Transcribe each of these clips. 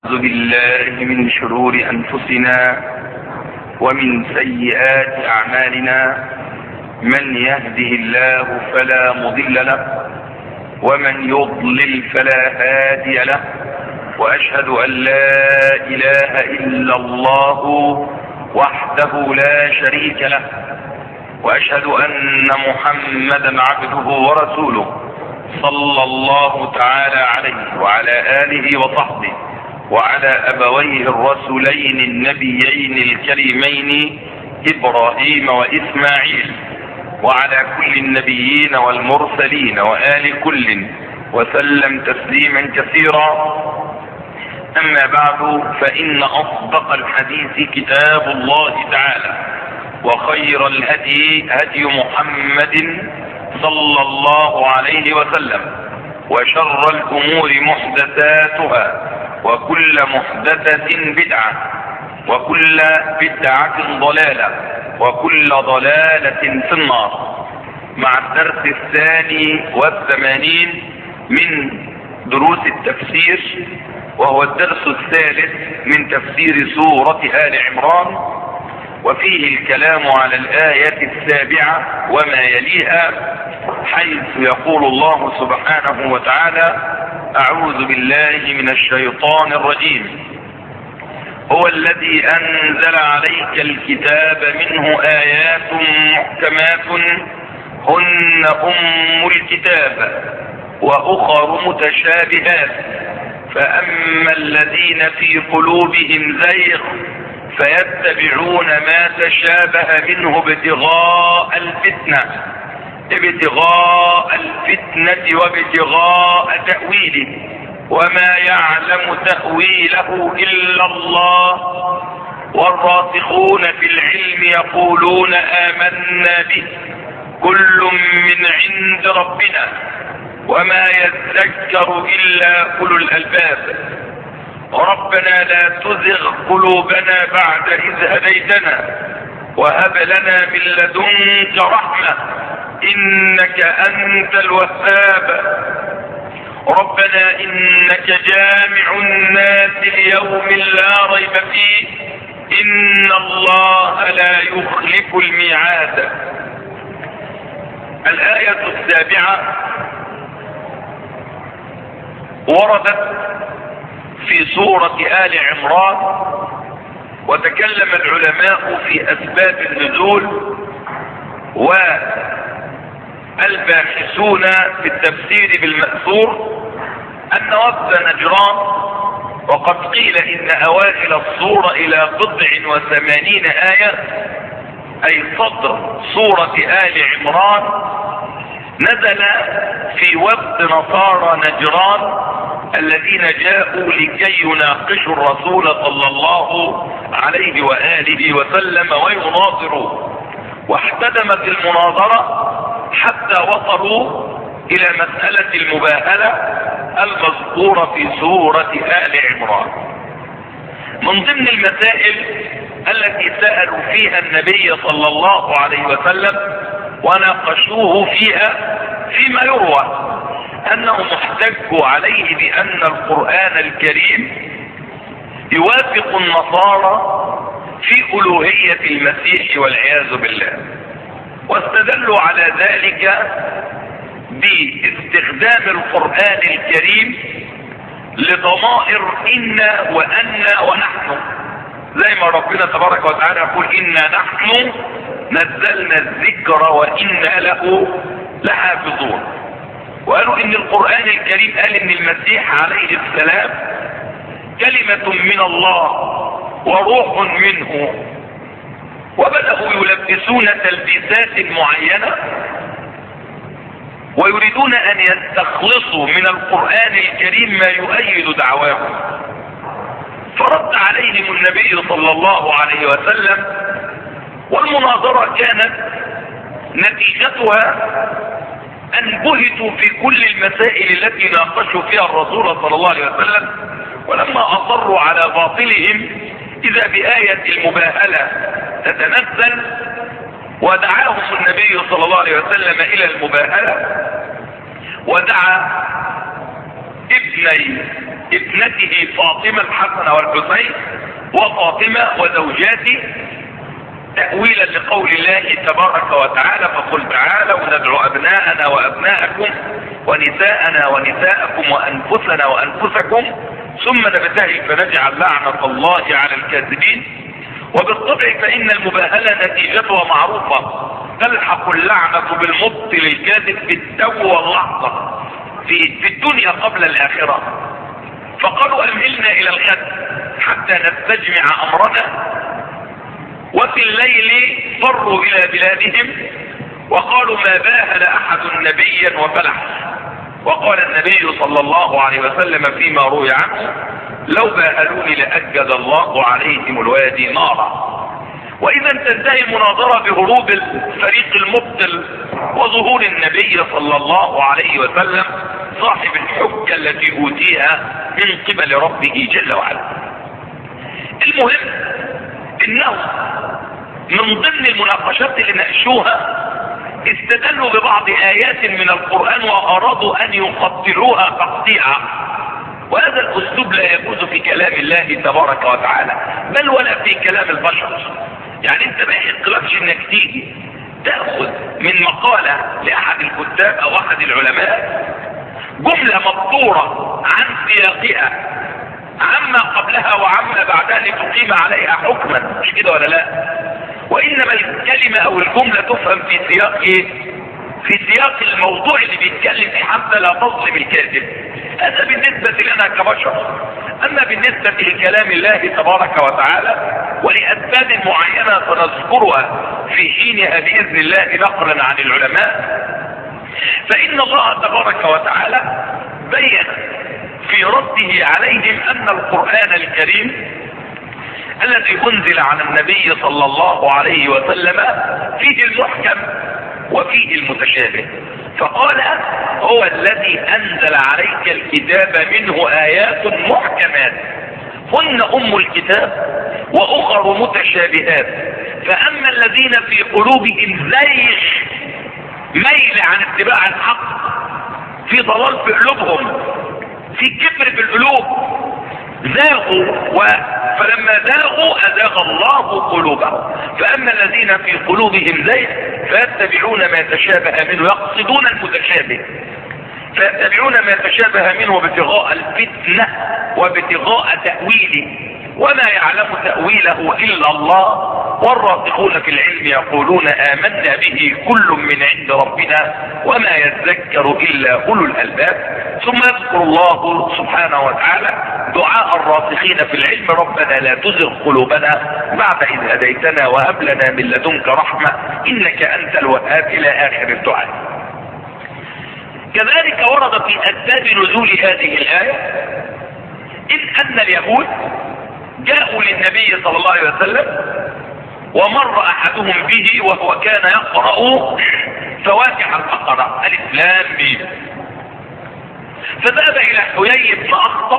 أعوذ بالله من شرور أنفسنا ومن سيئات أعمالنا. من يهده الله فلا مضل له ومن يضلل فلا هادي له، وأشهد أن لا إله إلا الله وحده لا شريك له، وأشهد أن محمدا عبده ورسوله صلى الله تعالى عليه وعلى آله وصحبه وعلى أبويه الرسولين النبيين الكريمين إبراهيم وإسماعيل، وعلى كل النبيين والمرسلين وآل كل وسلم تسليما كثيرا. أما بعد، فإن أصدق الحديث كتاب الله تعالى، وخير الهدي هدي محمد صلى الله عليه وسلم، وشر الأمور محدثاتها، وكل محدثة بدعة، وكل بدعة ضلالة، وكل ضلالة في النار. مع الدرس 82 من دروس التفسير، وهو الدرس الثالث من تفسير سورة آل عمران، وفيه الكلام على الآية 7 وما يليها، حيث يقول الله سبحانه وتعالى: أعوذ بالله من الشيطان الرجيم. هو الذي أنزل عليك الكتاب منه آيات محكمات هن أم الكتاب وأخر متشابهات، فأما الذين في قلوبهم زيغ فيتبعون ما تشابه منه ابتغاء الفتنة وابتغاء تأويله، وما يعلم تأويله إلا الله، والراسخون في العلم يقولون آمنا به كل من عند ربنا وما يذكر إلا أولو الألباب. ربنا لا تزغ قلوبنا بعد إذ هديتنا وهب لنا من لدنك رحمة إنك أنت الوهاب. ربنا إنك جامع الناس ليوم لا ريب فيه إن الله لا يخلف الميعاد. الآية 7 وردت في سورة آل عمران، وتكلم العلماء في أسباب النزول، والباحثون في التفسير بالمأثور أن وفد نجران، وقد قيل إن أوائل الصورة إلى 89 آية، أي صدر سورة آل عمران، نزل في وفد نصارى نجران الذين جاءوا لكي يناقشوا الرسول صلى الله عليه وآله وسلم ويناظروا، واحتدمت المناظرة حتى وصلوا إلى مسألة المباهلة المذكورة في سورة آل عمران. من ضمن المسائل التي سألوا فيها النبي صلى الله عليه وسلم وناقشوه فيها، فيما يروى أنهم احتجوا عليه بأن القرآن الكريم يوافق النصارى في ألوهية المسيح والعياذ بالله، واستدلوا على ذلك باستخدام القرآن الكريم لضمائر إنا وأنا ونحن، زي ما ربنا تبارك وتعالى يقول: إنا نحن نزلنا الذكر وإنا له لحافظون. وقالوا إن القرآن الكريم قال إن المسيح عليه السلام كلمة من الله وروح منه، وبدأوا يلبسون تلبيسات معينة ويريدون أن يستخلصوا من القرآن الكريم ما يؤيد دعواهم. فرد عليهم النبي صلى الله عليه وسلم، والمناظرة كانت نتيجتها أن بهتوا في كل المسائل التي ناقشوا فيها الرسول صلى الله عليه وسلم، ولما أصروا على باطلهم إذا بآية المباهلة تتنزل، ودعاهم النبي صلى الله عليه وسلم إلى المباهلة، ودعا ابني ابنته فاطمة الحسن والحسين وفاطمة وزوجاته، تأويلا لقول الله تبارك وتعالى: فقل تعالوا ندعو أبناءنا وأبناءكم ونساءنا ونساءكم وأنفسنا وأنفسكم ثم نبتهل فنجعل لعنة الله على الكاذبين. وبالطبع فإن المباهلة نتيجتها معروفة، تلحق اللعنة بالمبطل الكاذب في التو واللحظة في الدنيا قبل الآخرة. فقالوا: أمهلنا إلى الغد حتى نستجمع أمرنا. وفي الليل فروا إلى بلادهم وقالوا: ما باهل أحد نبيا وفلح. وقال النبي صلى الله عليه وسلم فيما روي عنه: لو باهلوني لأجد الله عليهم الوادي نارا. وإذا تنتهي المناظرة بهروب الفريق المبطل وظهور النبي صلى الله عليه وسلم صاحب الحجة التي أوتيها من قبل ربه جل وعلا. المهم إنه من ضمن المناقشات اللي ناقشوها استدلوا ببعض آيات من القرآن وأرادوا أن يقطعوها تقطيعا، وهذا الأسلوب لا يجوز في كلام الله تبارك وتعالى بل ولا في كلام البشر. يعني انت ما يحقلكش انك تيجي تأخذ من مقالة لأحد الكتاب أو أحد العلماء جملة مبتورة عن سياقها عما قبلها وعما بعدها لتقيم عليها حكما، مش كده ولا لا؟ وإنما الكلمة أو الجملة تفهم في سياق ايه؟ في سياق الموضوع اللي بيتكلم فيه حتى لا تظلم الكاتب. هذا بالنسبة لنا كبشر. أما بالنسبة لكلام الله تبارك وتعالى ولأسباب معينة سنذكرها في حينها بإذن الله نقلا عن العلماء، فإن الله تبارك وتعالى بين في رده عليهم أن القرآن الكريم الذي أنزل على النبي صلى الله عليه وسلم فيه المحكم وفيه المتشابه. فقال: هو الذي أنزل عليك الكتاب منه آيات محكمات هن أم الكتاب وأخر متشابهات، فأما الذين في قلوبهم زيغ ميل عن اتباع الحق، في ضلال في قلوبهم، في كبر في القلوب، زاغوا فلما زاغوا أزاغ الله قلوبهم. فأما الذين في قلوبهم زيغ فيتبعون ما تشابه منه، يقصدون المتشابه، فيتبعون ما تشابه منه ابتغاء الفتنة وابتغاء تأويله، وما يعلم تأويله إلا الله. والراسخون في العلم يقولون آمنا به كل من عند ربنا وما يذكر إلا أولو الألباب. ثم يذكر الله سبحانه وتعالى دعاء الراسخين في العلم: ربنا لا تزغ قلوبنا بعد إذ هديتنا وهب لنا من لدنك رحمة إنك أنت الوهاب، إلى آخر الدعاء. كذلك ورد في أسباب نزول هذه الآية أن اليهود جاءوا للنبي صلى الله عليه وسلم ومر أحدهم به وهو كان يقرأ فواتح البقرة ألف لام ميم، فذهب إلى حيي بن أخطب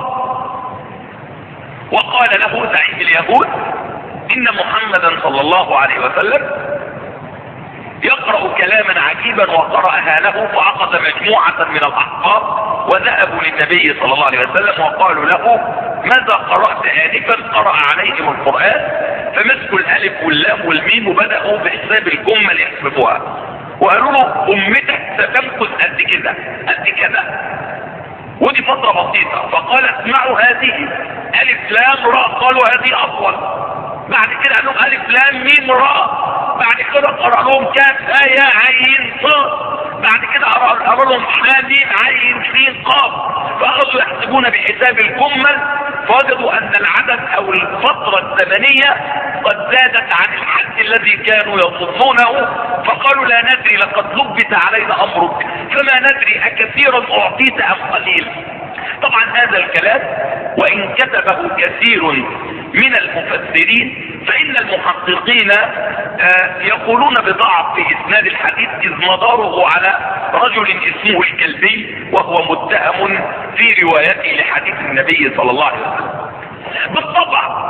وقال له زعيم اليهود: إن محمدا صلى الله عليه وسلم يقرأ كلاما عجيبا، وقرأها له. فأخذ مجموعة من الأحبار وذهبوا للنبي صلى الله عليه وسلم وقالوا له: ماذا قرأت آنفا؟ قرأ عليهم القرآن، فمسكوا الألف واللام والميم وبدأوا بحساب الجمل يحسبوها، وقالوا له: أمتك ستمكث قد كده قد كده، ودي فترة بسيطة. فقال: اسمعوا هذه ألف لام راء. قالوا: هذه أطول. بعد كده قال لهم ألف لام ميم راء. بعد كده قرأ لهم كاف يا عين صاد. بعد كده قرأ لهم حاميم عين سين قاف. فأخذوا يحسبون بحساب الجمل فوجدوا أن العدد أو الفترة الزمنية قد زادت عن الحد الذي كانوا يظنونه، فقالوا: لا ندري، لقد لبس علينا أمرك، فما ندري أكثيرا أعطيت أم قليل. طبعا هذا الكلام وإن كتبه كثير من المفسرين فإن المحققين يقولون بضعف في إسناد الحديث، إذ مداره على رجل اسمه الكلبي وهو متهم في روايته لحديث النبي صلى الله عليه وسلم. بالطبع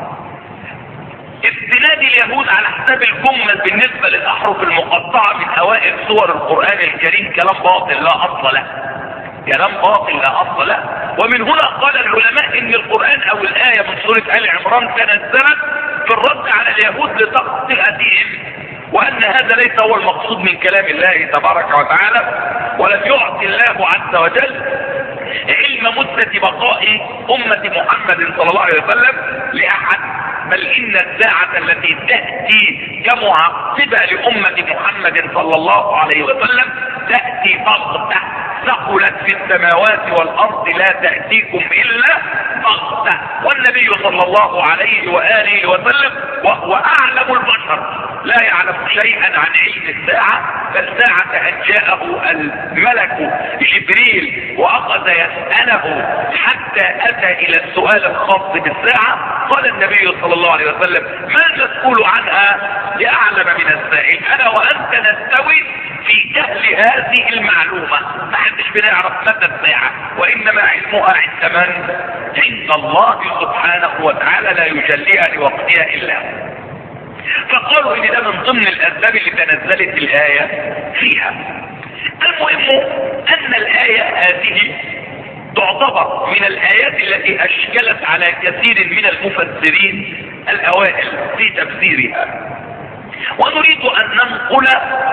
استناد اليهود على حساب الجمل بالنسبة للأحرف المقطعة من أوائل سور القرآن الكريم كلام باطل لا أصل له، كلام باطل لا أصل له. ومن هنا قال العلماء ان القرآن او الآية من سورة آل عمران تنزلت في الرد على اليهود لتخطئتهم، وان هذا ليس هو المقصود من كلام الله تبارك وتعالى، ولم يعطي الله عز وجل علم مدة بقاء امة محمد صلى الله عليه وسلم لاحد، بل ان الساعة التي تأتي كمعقبة لامة محمد صلى الله عليه وسلم تأتي بغتة ثقلت في السماوات والارض لا تأتيكم الا بغتة، والنبي صلى الله عليه وآله وسلم وهو اعلم البشر لا يعلم شيئا عن علم الساعة، فالساعة ان جاءه الملك جبريل واخذ يسأله حتى اتى الى السؤال الخاص بالساعة، قال النبي صلى الله عليه وسلم ما المسؤول عنها لأعلم من السائل، انا وانت نستوي في جهل هذه المعلومة، ما حدش بنعرف متى الساعة، وانما علمها عند من؟ عند الله سبحانه وتعالى لا يجليها لوقتها الا هو. فقالوا ان ده من ضمن الاسباب اللي تنزلت الآية فيها. المهم ان الآية هذه تعتبر من الآيات التي اشكلت على كثير من المفسرين الاوائل في تفسيرها، ونريد ان ننقل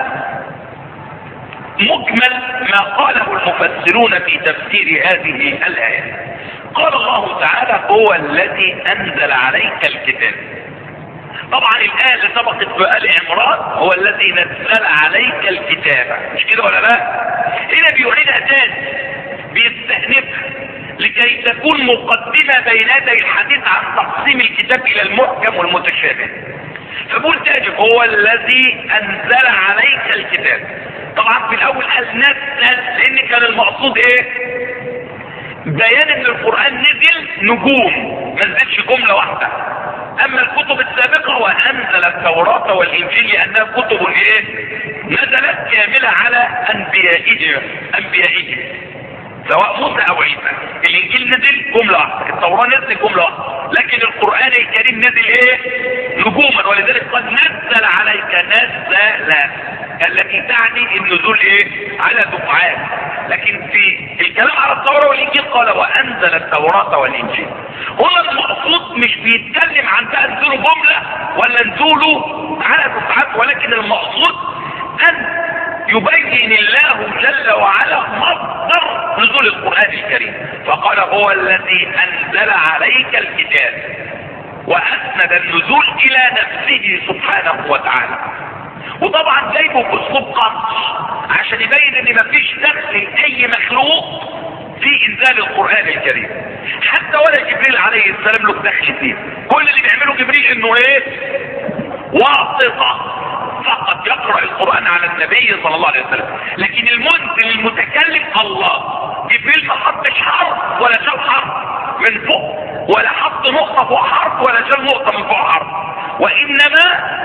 مجمل ما قاله المفسرون في تفسير هذه الآية. قال الله تعالى هو الذي انزل عليك الكتاب. طبعا الآية اللي سبقت في آل عمران هو الذي نزل عليك الكتاب، مش كده ولا لا؟ هنا بيعيدها تاني بيستأنفها لكي تكون مقدمة بين يدي الحديث عن تقسيم الكتاب الى المحكم والمتشابه. فبقول تاني هو الذي انزل عليك الكتاب. طبعا في الاول قال نزل لان كان المقصود ايه؟ بيان ان القرآن نزل نجوم، ما نزلش جملة واحدة. اما الكتب السابقة وانزل التوراة والانجيل لانها كتب ايه؟ نزلت كاملة على انبيائهم سواء موسى او عيسى. الانجيل نزل جملة واحدة، التوراة نزل جملة واحدة، لكن القرآن الكريم نزل ايه؟ نجوما، ولذلك قد نزل عليك نزل التي تعني النزول ايه؟ على دفعات. لكن في الكلام على التوراة والانجيل قال وانزل التوراة والانجيل. هنا المقصود مش بيتكلم عن بقى نزوله جملة ولا نزوله على دفعات، ولكن المقصود ان يبين الله جل وعلا مصدر نزول القرآن الكريم، فقال هو الذي انزل عليك الكتاب، واسند النزول الى نفسه سبحانه وتعالى. وطبعا جايبه باسلوب قص عشان يبين ان مفيش دخل اي مخلوق في انزال القرآن الكريم، حتى ولا جبريل عليه السلام له دخل فيه. كل اللي بيعمله جبريل انه ايه؟ واسطة فقط يقرأ القرآن على النبي صلى الله عليه وسلم، لكن المنزل المتكلم الله. جبريل ما حطش حرف ولا شال حرف من فوق، ولا حط نقطة فوق حرف ولا شال نقطة من فوق حرف، وانما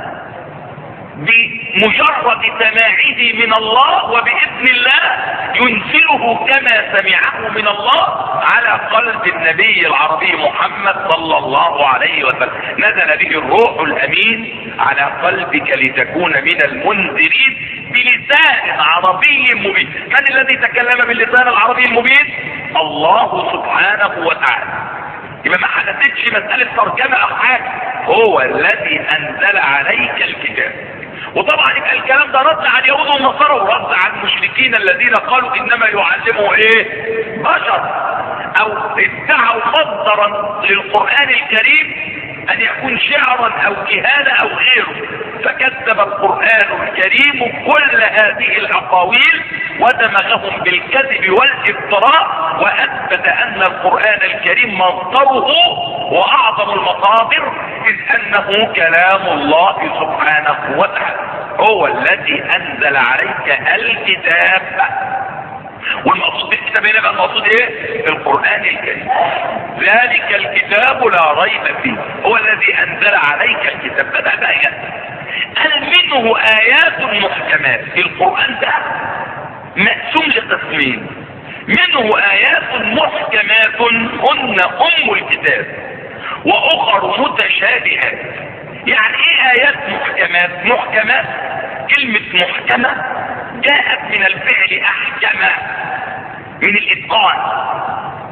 بمجرد سماعه من الله وبإذن الله ينزله كما سمعه من الله على قلب النبي العربي محمد صلى الله عليه وسلم. نزل به الروح الأمين على قلبك لتكون من المنذرين بلسان عربي مبين. من الذي تكلم باللسان العربي المبين؟ الله سبحانه وتعالى. يبقى ما حدثتش مسألة ترجمة أو حاجة، هو الذي أنزل عليك الكتاب. وطبعا يبقى الكلام ده رد على اليهود والنصارى ورد على المشركين الذين قالوا انما يعلمه ايه؟ بشر، او ادعوا مصدرا للقرآن الكريم ان يكون شعرا او كهانة او غيره، فكذب القرآن الكريم كل هذه الاقاويل ودمغهم بالكذب والافتراء، واثبت ان القرآن الكريم مصدره واعظم المصادر اذ انه كلام الله سبحانه وتعالى. هو الذي انزل عليك الكتاب، والمقصود بالكتاب هنا بقى المقصود ايه؟ القرآن الكريم. ذلك الكتاب لا ريب فيه، هو الذي انزل عليك الكتاب. بدأ بقى قال منه ايات محكمات. القرآن ده مقسوم لقسمين، منه ايات محكمات هن ام الكتاب واخر متشابهات. يعني ايه ايات محكمات؟ محكمات كلمة محكمة جاءت من الفعل احكم، من الاتقان.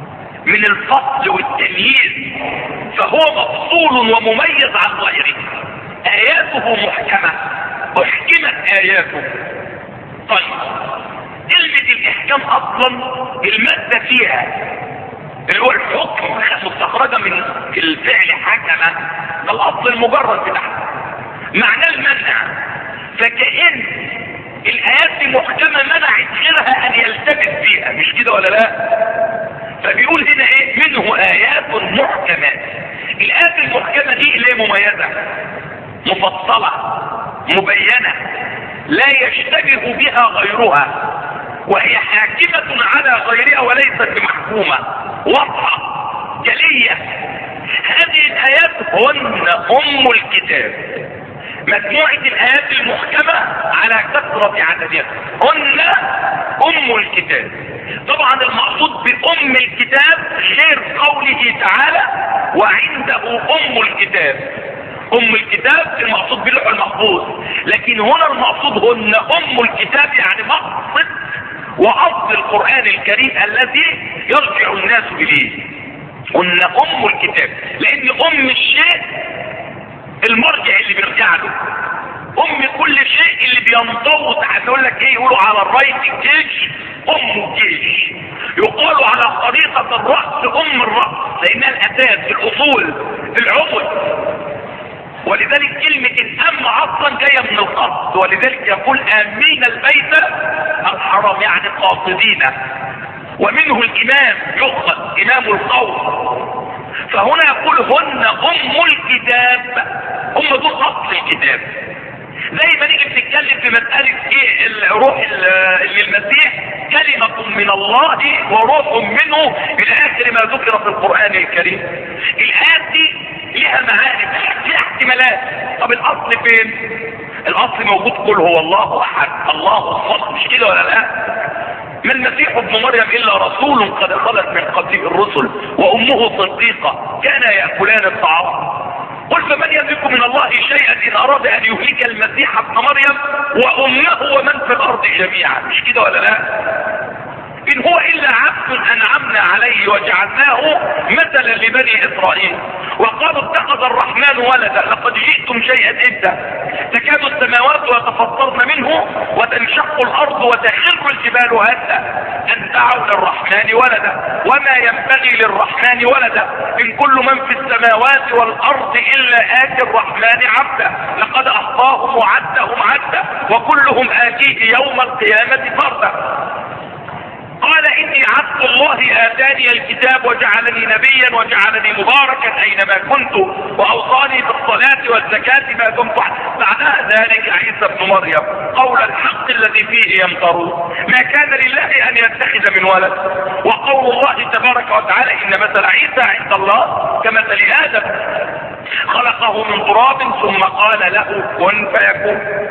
من الفصل والتمييز، فهو مفصول ومميز عن غيره. آياته محكمة، احكمت آياته. طيب كلمة الإحكام أصلا المادة فيها اللي هو الحكم مستخرجة من الفعل حكمة، ده الأصل المجرد بتاعها، معناه المنع. فكأن الآيات دي محكمة منعت غيرها أن يلتبس فيها، مش كده ولا لا؟ فبيقول هنا ايه؟ منه آيات محكمات. الآيات المحكمة دي اللي هي مميزة مفصلة مبينة لا يشتبه بها غيرها، وهي حاكمة على غيرها وليست بمحكومة، واضحة جلية. هذه الآيات هن أم الكتاب. مجموعة الآيات المحكمة على كثرة عددها هن أم الكتاب. طبعا المقصود بأم الكتاب غير قوله تعالى وعنده أم الكتاب. أم الكتاب المقصود باللوح المحفوظ، لكن هنا المقصود هن أم الكتاب، يعني مقصد وأصل القرآن الكريم الذي يرجع الناس إليه. هن أم الكتاب، لأن أم الشيء المرجع اللي بيرجع له، أم كل شيء اللي بينضوط. هنقول لك إيه؟ يقولوا على الرأس الجيش أم الجيش، يقال على خريطة الرأس أم الرأس، لأنها الأساس الأصول العمد. ولذلك كلمة الأم أصلا جاية من القصد، ولذلك يقول آمين البيت الحرام، يعني قاصدين. ومنه الإمام يؤخذ إمام القوم. فهنا يقول هن أم الكتاب، هم دول أصل الكتاب. زي ما نيجي بنتكلم في مسألة ايه الروح اللي المسيح كلمة من الله وروح منه إلى آخر ما ذكر في القرآن الكريم. الآيات دي لها معاني، لها احتمالات. طب الأصل فين؟ الأصل موجود، قل هو الله أحد الله الصمد، مش كده ولا لا؟ ما المسيح ابن مريم إلا رسول قد خلت من قبله الرسل وأمه صديقة كانا يأكلان الطعام. قل فمن يملك من الله شيئا إن أراد أن يهلك المسيح ابن مريم وأمه ومن في الأرض جميعا، مش كده ولا لا؟ إن هو إلا عبد أنعمنا عليه وجعلناه مثلا لبني إسرائيل. وقالوا اتخذ الرحمن ولدا لقد جئتم شيئا إدا تكاد السماوات يتفطرن منه وتنشق الأرض وتخر الجبال هدا أن دعوا للرحمن ولدا وما ينبغي للرحمن ولدا إن كل من في السماوات والأرض إلا آتي الرحمن عبدا لقد أحصاهم وعدهم عدا وكلهم آتيه يوم القيامة فردا. قال إني عبد الله آتاني الكتاب وجعلني نبيا وجعلني مباركا أينما كنت وأوصاني بالصلاة والزكاة ما دمت. بعدها ذلك عيسى ابن مريم قول الحق الذي فيه يمترون ما كان لله أن يتخذ من ولد. وقول الله تبارك وتعالى إن مثل عيسى عند الله كمثل آدم خلقه من تراب ثم قال له كن فيكون.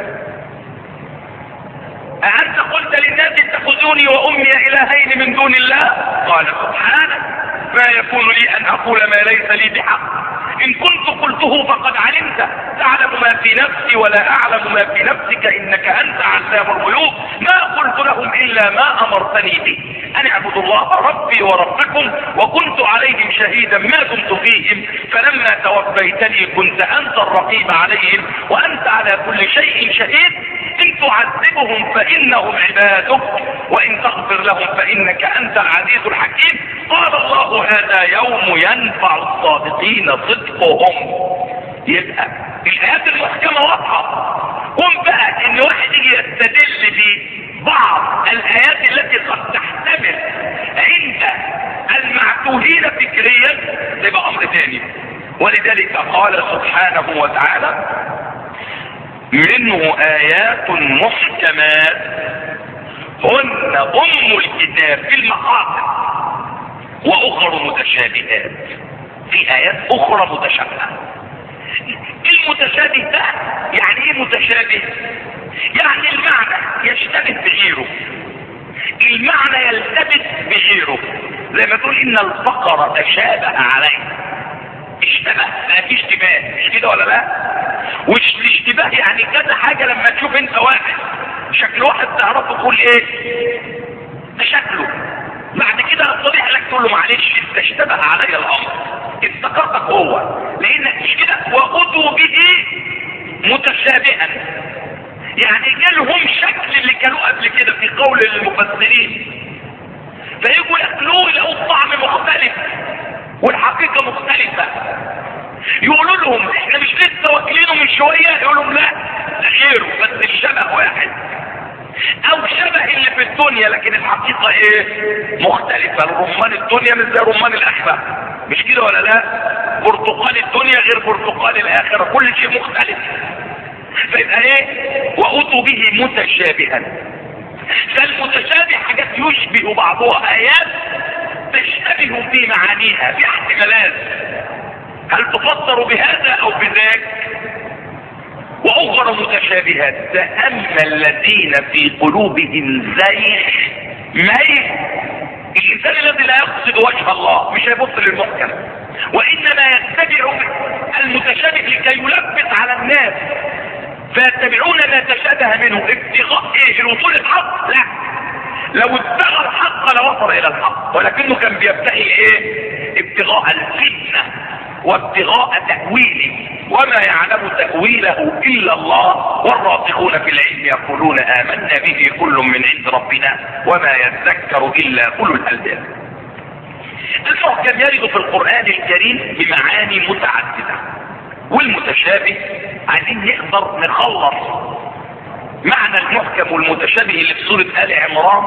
أأنت قلت للناس اتخذوني وأمي إلهين من دون الله قال سبحانك ما يكون لي أن أقول ما ليس لي بحق إن كنت قلته فقد علمت تعلم ما في نفسي ولا أعلم ما في نفسك إنك أنت علام الغيوب ما قلت لهم إلا ما أمرتني به أن اعبدوا الله ربي وربكم وكنت عليهم شهيدا ما دمت فيهم فلما توفيتني كنت أنت الرقيب عليهم وأنت على كل شيء شهيد إن تعذبهم فإنهم عبادك وإن تغفر لهم فإنك أنت العزيز الحكيم. قال الله هذا يوم ينفع الصادقين صدقهم. يبقى الآيات المحكمة واضحة. قم بقى إن واحد يجي يستدل ببعض الآيات التي قد تحتمل عند المعتوهين فكريا يبقى أمر ثاني. ولذلك قال سبحانه وتعالى منه آيات محكمات هن أم الكتاب في المقاصد وأخر متشابهات. في آيات أخرى متشابهة. المتشابه ده يعني إيه متشابه؟ يعني المعنى يشتبه بغيره، المعنى يلتبس بغيره. زي ما تقول إن البقرة تشابه عليه، اشتبه ما في اشتباه، مش كده ولا لا؟ والاشتباه يعني كذا حاجة لما تشوف انت واحد شكل واحد تعرفه تقول ايه ده شكله بعد كده الصريح لك تقول له معلش انت اشتبه علي الامر، افتكرتك هو، لانك مش كده. واتوا به متشابها، يعني جالهم شكل اللي كانوا قبل كده في قول المفسرين، فيجوا ياكلوه يلاقوا الطعم مختلف والحقيقه مختلفه. يقولوا لهم احنا مش لسه واكلينه من شويه، يقول لهم لا ده غيره بس الشبه واحد، او شبه اللي في الدنيا لكن الحقيقه ايه؟ مختلفه. الرمان الدنيا مش زي رمان الاخره، مش كده ولا لا؟ برتقال الدنيا غير برتقال الاخره، كل شيء مختلف. فيبقى ايه؟ واتوا به متشابها. فالمتشابه حاجات يشبه بعضها، ايات تشتبه في معانيها، في احتمالات، هل تفسر بهذا او بذاك. واخرى متشابهات، فاما الذين في قلوبهم زيغ ميل، الانسان الذي لا يقصد وجه الله مش هيبص للمحكم، وانما يتبع المتشابه لكي يلبس على الناس، فيتبعون ما تشابه منه ابتغاء ايه؟ الوصول للحق؟ لا، لو ابتغى الحق لوصل الى الحق، ولكنه كان بيبتغي ايه؟ ابتغاء الفتنه وابتغاء تأويله، وما يعلم تأويله إلا الله، والراسخون في العلم يقولون آمنا به كل من عند ربنا وما يذكر إلا أولو الألباب. المحكم يرد في القرآن الكريم بمعاني متعددة، والمتشابه عايزين نقدر نخلص معنى المحكم والمتشابه اللي في سورة آل عمران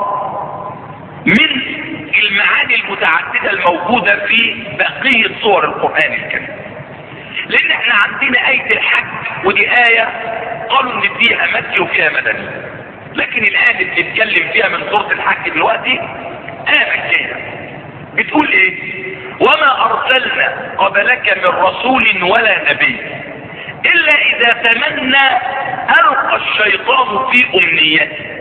من المعاني المتعددة الموجودة في بقية صور القرآن الكريم. لان احنا عندنا آية الحج، ودي آية قالوا ان فيها مكي وفيها مدني، لكن الآية اللي بنتكلم فيها من سورة الحج دلوقتي آية مكية. بتقول ايه؟ وما ارسلنا قبلك من رسول ولا نبي الا اذا تمنى القى الشيطان في امنيته.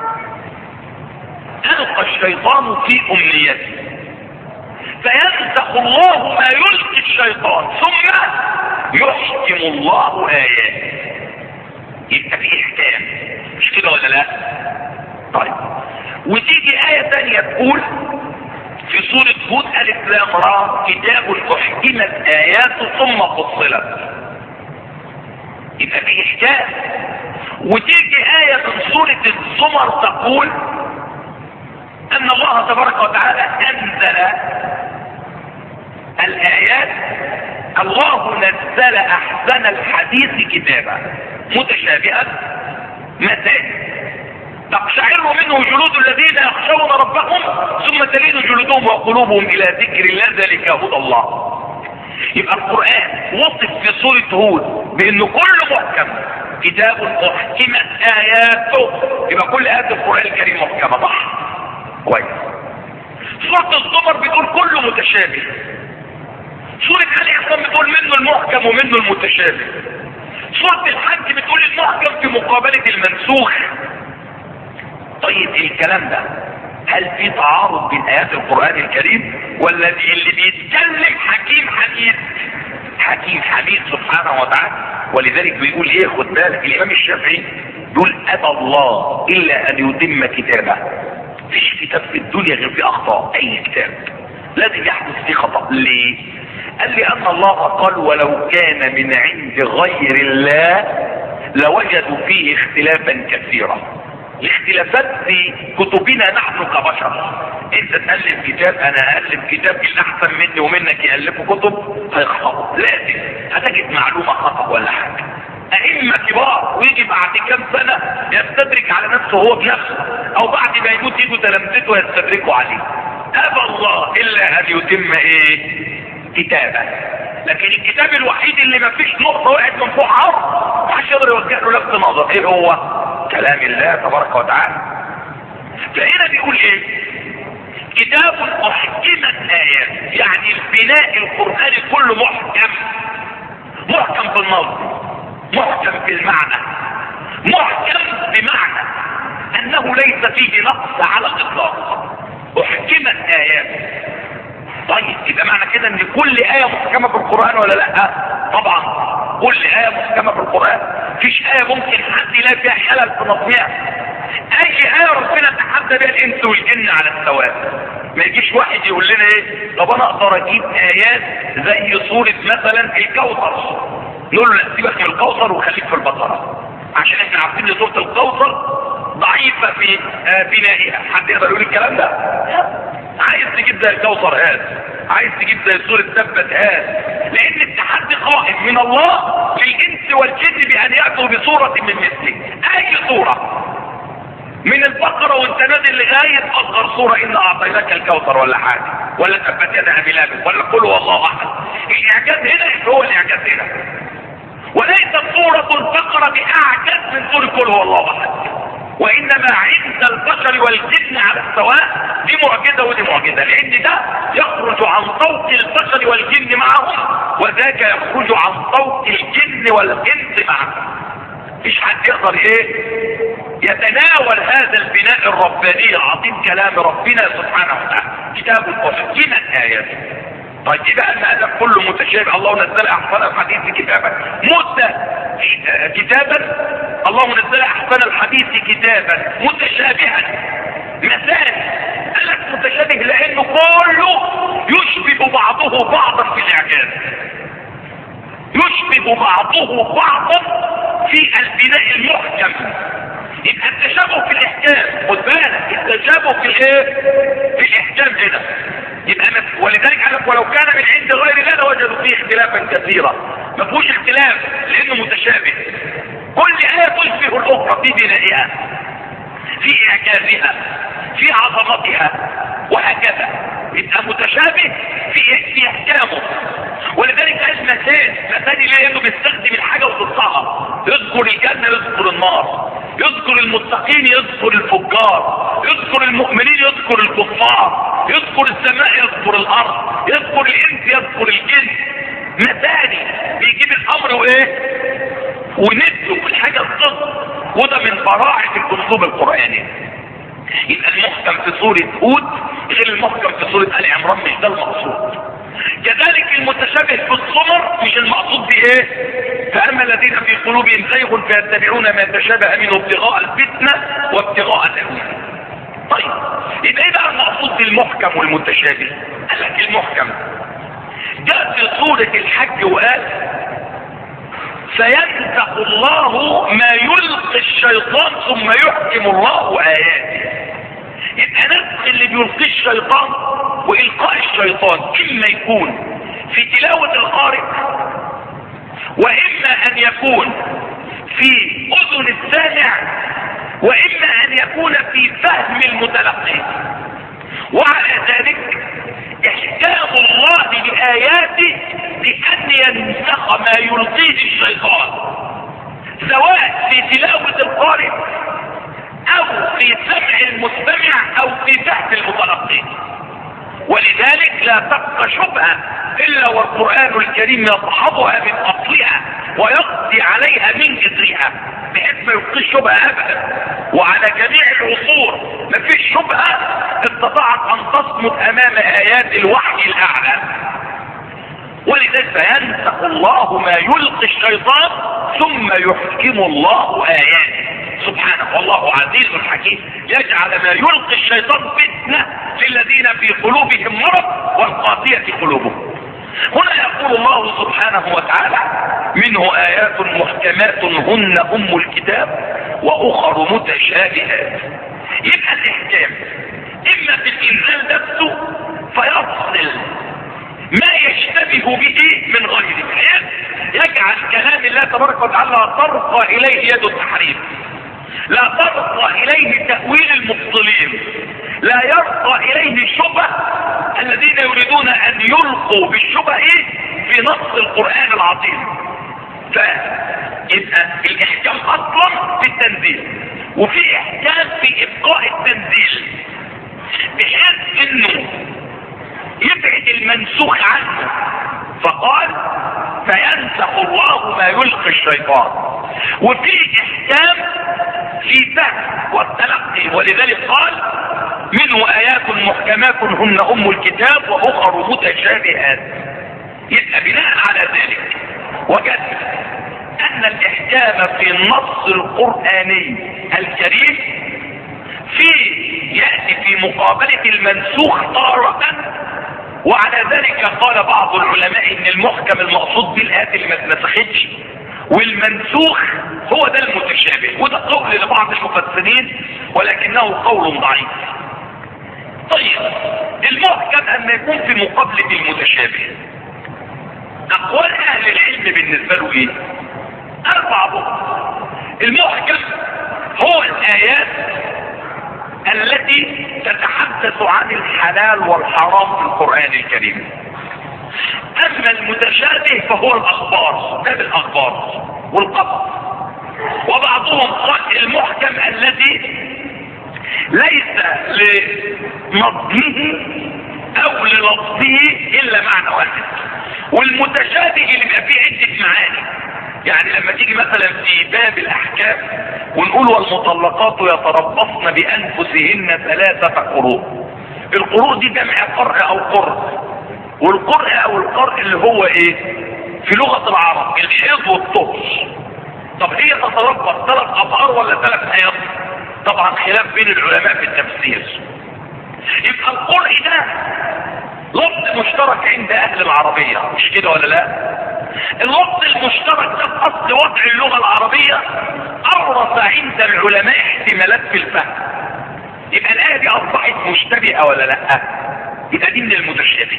ألقى الشيطان في أمنيته فينسخ الله ما يلقي الشيطان ثم يحكم الله آياته. يبقى في إحكام، مش كده ولا لا؟ طيب، وتيجي آية تانية تقول في سورة هود ألف لام را كتاب أحكمت آياته ثم فصلت، يبقى في إحكام. وتيجي آية من سورة الزمر تقول ان الله تبارك وتعالى انزل الايات، الله نزل احسن الحديث كتابا متشابها مثاني تقشعر منه جلود الذين يخشون ربهم ثم تلين جلودهم وقلوبهم الى ذكر الله ذلك هدى الله. يبقى القرآن وصف في سورة هود بانه كله محكم، كتاب احكمت اياته، يبقى كل ايات القرآن الكريم محكمة، صح؟ كويس. سورة الزمر بتقول كله متشابه، سورة آل عمران بتقول منه المحكم ومنه المتشابه، سورة الحج بتقول المحكم في مقابلة المنسوخ. طيب الكلام ده هل في تعارض بين آيات القرآن الكريم، ولا اللي بيتكلم حكيم حميد؟ حكيم حميد سبحانه وتعالى. ولذلك بيقول ايه؟ خد بالك، الإمام الشافعي يقول أبى الله إلا أن يتم كتابه. مفيش كتاب في الدنيا غير فيه اخطاء، اي كتاب لازم يحدث فيه خطأ. ليه؟ قال لأن الله قال ولو كان من عند غير الله لوجدوا فيه اختلافا كثيرا. الاختلافات في كتبنا نحن كبشر، انت تألف كتاب انا أألف كتاب، اللي احسن مني ومنك يألفوا كتب هيخطئوا، لازم هتجد معلومة خطأ ولا حاجة. ائمة كبار ويجي بعد كام سنة يستدرك على نفسه هو بنفسه، او بعد ما يموت يجوا تلامذته يستدركوا عليه. ابى الله الا ان يتم ايه؟ كتابه. لكن الكتاب الوحيد اللي ما فيش نقطة وقعت من فوق عرض محدش يقدر يوجه له لفت نظر، ايه هو؟ كلام الله تبارك وتعالى. فهنا بيقول ايه؟ كتاب احكمت ايات، يعني البناء القرآني كله محكم، محكم في النظر، محكم في المعنى، محكم بمعنى انه ليس فيه نقص على الاطلاق. احكمت ايات. طيب يبقى معنى كده ان كل ايه محكمه في القران ولا لا؟ طبعا كل ايه محكمه في القران، مفيش ايه ممكن حد يلاقي فيها خلل في نظمها. اي ايه ربنا تحدى بها الانس والجن على السواء، ما يجيش واحد يقول لنا ايه طب انا اقدر اجيب ايات زي سورة مثلا الكوثر، نقول له لا سيبك من الكوثر وخليك في البقرة، عشان احنا عارفين ان سورة الكوثر ضعيفة في بنائها. حد يقدر يقول الكلام ده؟ عايز تجيب زي الكوثر هات، عايز تجيب زي سورة تبت هات، لان التحدي قائم من الله للانس والجن بان يأتوا بصورة من مثله. اي صورة من البقرة وانت نازل لغاية اصغر صورة ان اعطيناك الكوثر ولا حاجة، ولا تبت يدا ابي لهب، ولا قل هو الله احد. الاعجاز هنا هو الاعجاز هنا، وليست صورة البقرة باعجاز من سورة قل هو الله احد، وانما عند البشر والجن على السواء. دي معجزة ودي معجزة، لان ده يخرج عن طوق البشر والجن معهم، وذاك يخرج عن طوق الجن والانس معهم. مفيش حد يقدر يتناول هذا البناء الرباني العظيم، كلام ربنا سبحانه وتعالى، كتاب محكمة آيات. طيب ايه بقى المأذب كله متشابه؟ الله نزل احسن الحديث كتابا الله نزل احسن الحديث كتابا متشابها مثاني. قال لك متشابه لانه كله يشبه بعضه بعضا في الاعجاز، يشبه بعضه بعضا في البناء المحكم. يبقى التشابه في الاحكام، خد بالك التشابه في الايه؟ في الاحكام هنا. يبقى ولذلك قال لك ولو كان من عند غير الله لوجدوا فيه اختلافا كثيرا. ما فيهوش اختلاف لانه متشابه. كل آية تشبه الاخرى في بنائها، في اعجازها، في عظمتها، وهكذا. يبقى متشابه في احكامه. ولذلك قال مثاني لانه بيستخدم الحاجه وضدها. يذكر الجنه يذكر النار، يذكر المتقين يذكر الفجار، يذكر المؤمنين يذكر الكفار، يذكر السماء يذكر الارض، يذكر الانس يذكر الجن. مثاني بيجيب الامر وايه وندله في الحاجه الضد، وده من براعه الاسلوب القراني. يبقى المحكم في سورة هود غير المحكم في سورة آل عمران، مش ده المقصود. كذلك المتشابه في الصور مش المقصود بايه؟ فأما الذين في قلوبهم زيغ فيتبعون ما تشابه منه ابتغاء الفتنة وابتغاء تأويله. طيب يبقى ايه بقى المقصود بالمحكم والمتشابه؟ قال لك المحكم جاء في سورة الحج وقال فينسخ الله ما يلقي الشيطان ثم يحكم الله آياته. يبقى نسخ اللي بيلقي الشيطان وإلقاء الشيطان إما يكون في تلاوة القارئ، وإما أن يكون في أذن السامع، وإما أن يكون في فهم المتلقي. وعلى ذلك احكام الله لآياته بأن ينسخ ما يلقيه الشيطان، سواء في تلاوة القارئ أو في سمع المستمع أو في فهم المتلقي. ولذلك لا تبقى شبهة إلا والقرآن الكريم يصحبها من أصلها ويقضي عليها من جذرها، بحيث ما يبقى شبهة أبدا. وعلى جميع العصور ما فيش شبهة استطاعت أن تصمد أمام آيات الوحي الأعلى. ولذلك فينسخ الله ما يلقي الشيطان ثم يحكم الله آياته سبحانه. والله عزيز حكيم يجعل ما يلقي الشيطان فتنة للذين في قلوبهم مرض والقاسية قلوبهم. هنا يقول الله سبحانه وتعالى منه آيات محكمات هن أم الكتاب وأخر متشابهات. يبقى الإحكام إما في الإنزال نفسه فيفصل ما يشتبه به من غيره، يجعل كلام الله تبارك وتعالى لا ترقى إليه يد التحريف، لا ترقى إليه تأويل المبطلين، لا يرقى إليه الشبه الذين يريدون أن يلقوا بالشبه في نص القرآن العظيم. فيبقى الإحكام أصلا في التنزيل، وفي إحكام في إبقاء التنزيل، بحيث إنه يبعد المنسوخ عنه. فقال فينسخ الله ما يلقي الشيطان. وفي احكام في فهم والتلقي، ولذلك قال منه آيات محكمات هن أم الكتاب وأخر متشابهات. يبقى بناء على ذلك وجد أن الإحكام في النص القرآني الكريم في يأتي في مقابلة المنسوخ تارة، وعلى ذلك قال بعض العلماء ان المحكم المقصود بالآيات اللي ما اتنسختش، والمنسوخ هو ده المتشابه، وده قول لبعض المفسرين ولكنه قول ضعيف. طيب المحكم ان يكون في مقابلة المتشابه، اقوال اهل العلم بالنسبة له ايه؟ 4 بقى. المحكم هو الايات التي تتحدث عن الحلال والحرام في القرآن الكريم. اما المتشابه فهو الاخبار، باب الاخبار والقصص. وبعضهم قال المحكم الذي ليس لنظمه او للفظه الا معنى واحد، والمتشابه اللي بيبقى فيه عدة معاني. يعني لما تيجي مثلا في باب الاحكام ونقول والمطلقات يتربصن بانفسهن 3 قروء، القروء دي جمع قرء او قرء، والقرء او القرء اللي هو ايه في لغة العرب الحيض والطهر. طب هي تتربص 3 اطهار ولا 3 حيض؟ طبعا خلاف بين العلماء في التفسير. يبقى القرء ده لفظ مشترك عند اهل العربية، مش كده ولا لا؟ اللفظ المشترك ده في اصل وضع اللغة العربية اورث عند العلماء احتمالات في الفهم. يبقى الآية دي اصبحت مشتبهة ولا لا؟ يبقى دي من المتشابه.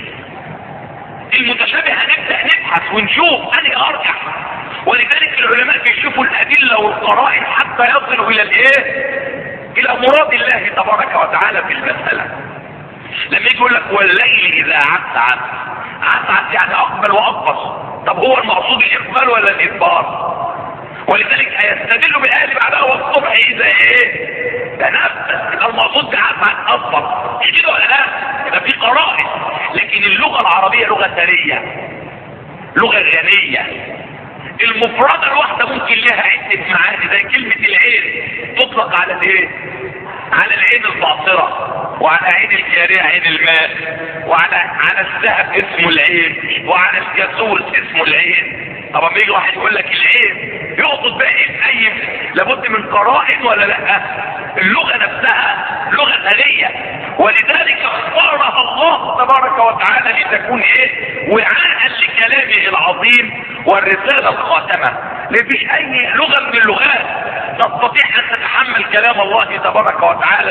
المتشابه هنبدأ نبحث ونشوف انهي ارجح، ولذلك العلماء بيشوفوا الادلة والقرائن حتى يصلوا الى الايه؟ الى مراد الله تبارك وتعالى في المسألة. لما يجي يقول لك والليل اذا عسعس، عسعس يعني اقبل واقبل. طب هو المقصود الاقبال ولا الادبار؟ ولذلك هيستدلوا بالايه اللي بعدها والصبح اذا ايه تنفس، المقصود بعسعس اصبر، مش كده ولا لا؟ يبقى في قرائن. لكن اللغه العربيه لغه ثريه، لغه غنيه. المفردة الواحدة ممكن لها عدة معاني، زي كلمة العين تطلق على الايه؟ على العين الباصرة، وعلى عين الجارية عين الماء، وعلى الذهب اسمه العين، وعلى الجاسوس اسمه العين. طبعا يجي واحد يقول لك العين يقصد بقى ايه؟ لابد من قرائن ولا لا؟ اللغة نفسها لغة ثرية، ولذلك اختارها الله تبارك وتعالى لتكون ايه؟ وعاء لكلامه العظيم والرسالة الخاتمة. مفيش اي لغة من اللغات تستطيع ان تتحمل كلام الله تبارك وتعالى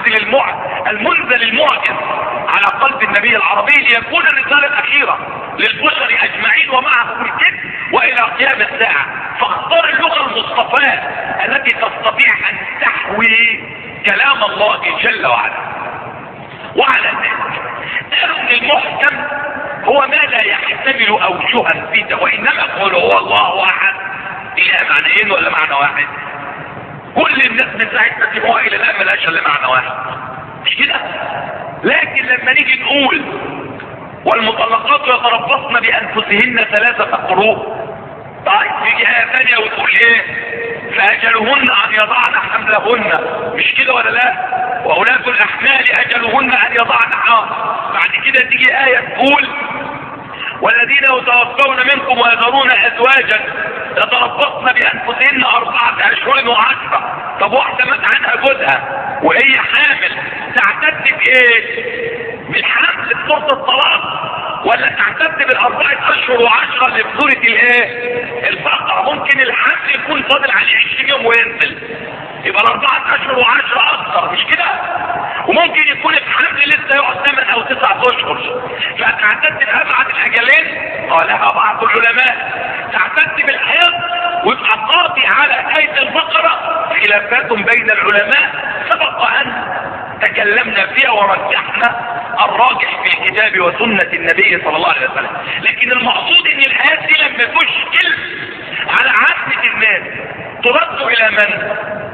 المنزل المعجز على قلب النبي العربي ليكون الرسالة الاخيرة للبشر اجمعين ومعه الكتب والى قيام الساعة. فاختار اللغة المصطفاة التي تستطيع ان تحوي كلام الله جل وعلا. وعلى ذلك قالوا ان المحكم هو ما لا يحتمل اوجها في، وانما يقول هو الله احد. لها معنيين ولا معنى واحد؟ كل الناس من ساعه ما تبقوا الى الان ملهاش الا معنى واحد، مش كده؟ لكن لما نيجي نقول والمطلقات يتربصن بانفسهن 3 قروء، طيب تيجي آية ثانية وتقول ايه؟ فأجلهن أن يضعن حملهن، مش كده ولا لا؟ وأولاة الأحمال أجلهن أن يضعن حملهن. بعد كده تيجي آية تقول والذين يتوفون منكم ويذرون أزواجا يتربصن بأنفسهن 4 أشهر و10. طب واحدة مات عنها جوزها وهي حامل، تعتد بإيه؟ بالحمل في سورة الطلاق، ولا تعتد بال4 أشهر و10 اللي في سورة الايه؟ البقرة؟ ممكن الحمل يكون فاضل عليه 20 يوم وينزل، يبقى 4 أشهر و10 اكتر، مش كده؟ وممكن يكون الحمل لسه يقعد 8 أو 9 اشهر، فتعتد بأبعد الاجلين قالها بعض العلماء. تعتد بالحيض ويبقى قاضي على آية البقرة. خلافات بين العلماء سبق ان تكلمنا فيها ورجحنا الراجح في الكتاب وسنة النبي صلى الله عليه وسلم. لكن المقصود ان الآيات دي لما تشكل على عامة الناس ترد الى من؟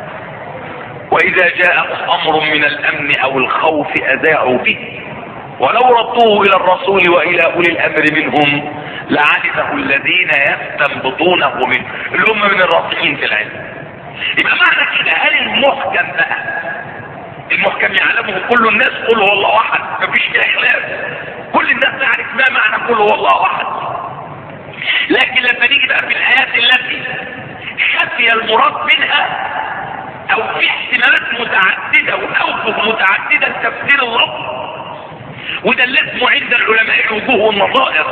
واذا جاءهم امر من الامن او الخوف اذاعوا به ولو ردوه الى الرسول والى اولي الامر منهم لعلمه الذين يستنبطونه منه، اللي هم من الراسخين في العلم. يبقى معنى كده هل المحكم بقى المحكم يعلمه كل الناس؟ قل هو الله احد، مفيش فيها خلاف، كل الناس تعرف ما معنى قل هو الله احد. لكن لما نيجي بقى في الايات التي خفي المراد منها او في احتمالات متعددة واوجه متعددة لتفسير اللفظ، وده اللي اسمه عند العلماء الوجوه والنظائر،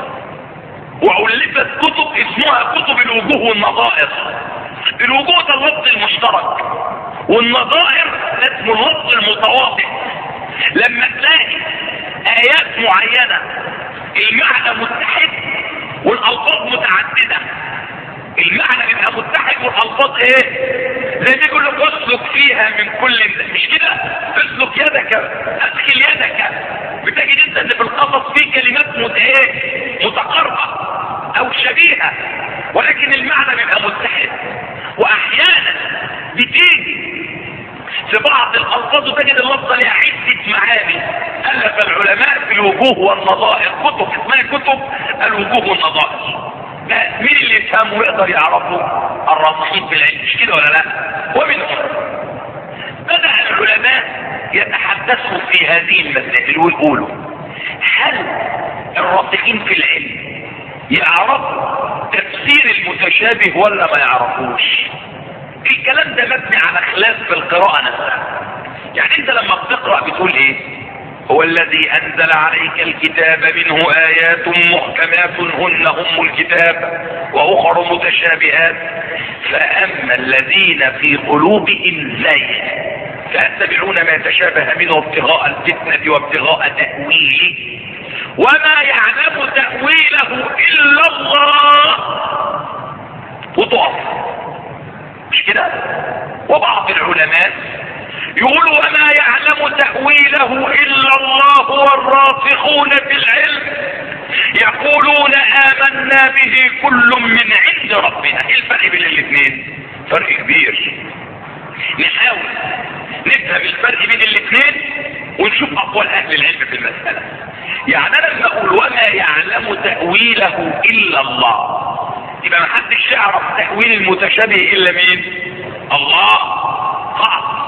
وألفت كتب اسمها كتب الوجوه والنظائر. الوجوه ده اللفظ المشترك، والنظائر ده اسمه اللفظ المتواطئ. لما تلاقي آيات معينة المعنى متحد والألفاظ متعددة، المعنى بيبقى متحد والألفاظ ايه؟ زي ما يقول لك اسلك فيها من كل، مش كده؟ اسلك يدك، ادخل يدك. بتجد انت ان في القصص فيه كلمات متقاربة او شبيهة، ولكن المعنى بيبقى متحد. واحيانا بتيجي في بعض الالفاظ وتجد اللفظة لها عدة معاني. الف العلماء في الوجوه والنظائر كتب اسمها كتب الوجوه والنظائر. مين اللي يفهمه ويقدر يعرفه؟ الراسخين في العلم، مش كده ولا لا؟ ومنهم بدأ العلماء يتحدثوا في هذه المسائل ويقولوا هل الراسخين في العلم يعرفوا تفسير المتشابه ولا ما يعرفوش؟ الكلام ده مبني على خلاف في القراءة نفسها. يعني انت لما بتقرأ بتقول ايه؟ هو الذي انزل عليك الكتاب منه ايات محكمات هن ام الكتاب واخر متشابهات فاما الذين في قلوبهم زيغ فيتبعون ما تشابه منه ابتغاء الفتنة وابتغاء تأويله وما يعلم تأويله الا الله. وتقف مش كده؟ وبعض العلماء يقولوا وما يعلم تأويله إلا الله والراسخون في العلم يقولون آمنا به كل من عند ربنا. ايه الفرق بين الاثنين؟ فرق كبير. نحاول نفهم الفرق بين الاثنين ونشوف أقوال أهل العلم في المسألة. يعني أنا لما أقول وما يعلم تأويله إلا الله يبقى ما حدش يعرف تأويل المتشابه إلا مين؟ الله. خلاص،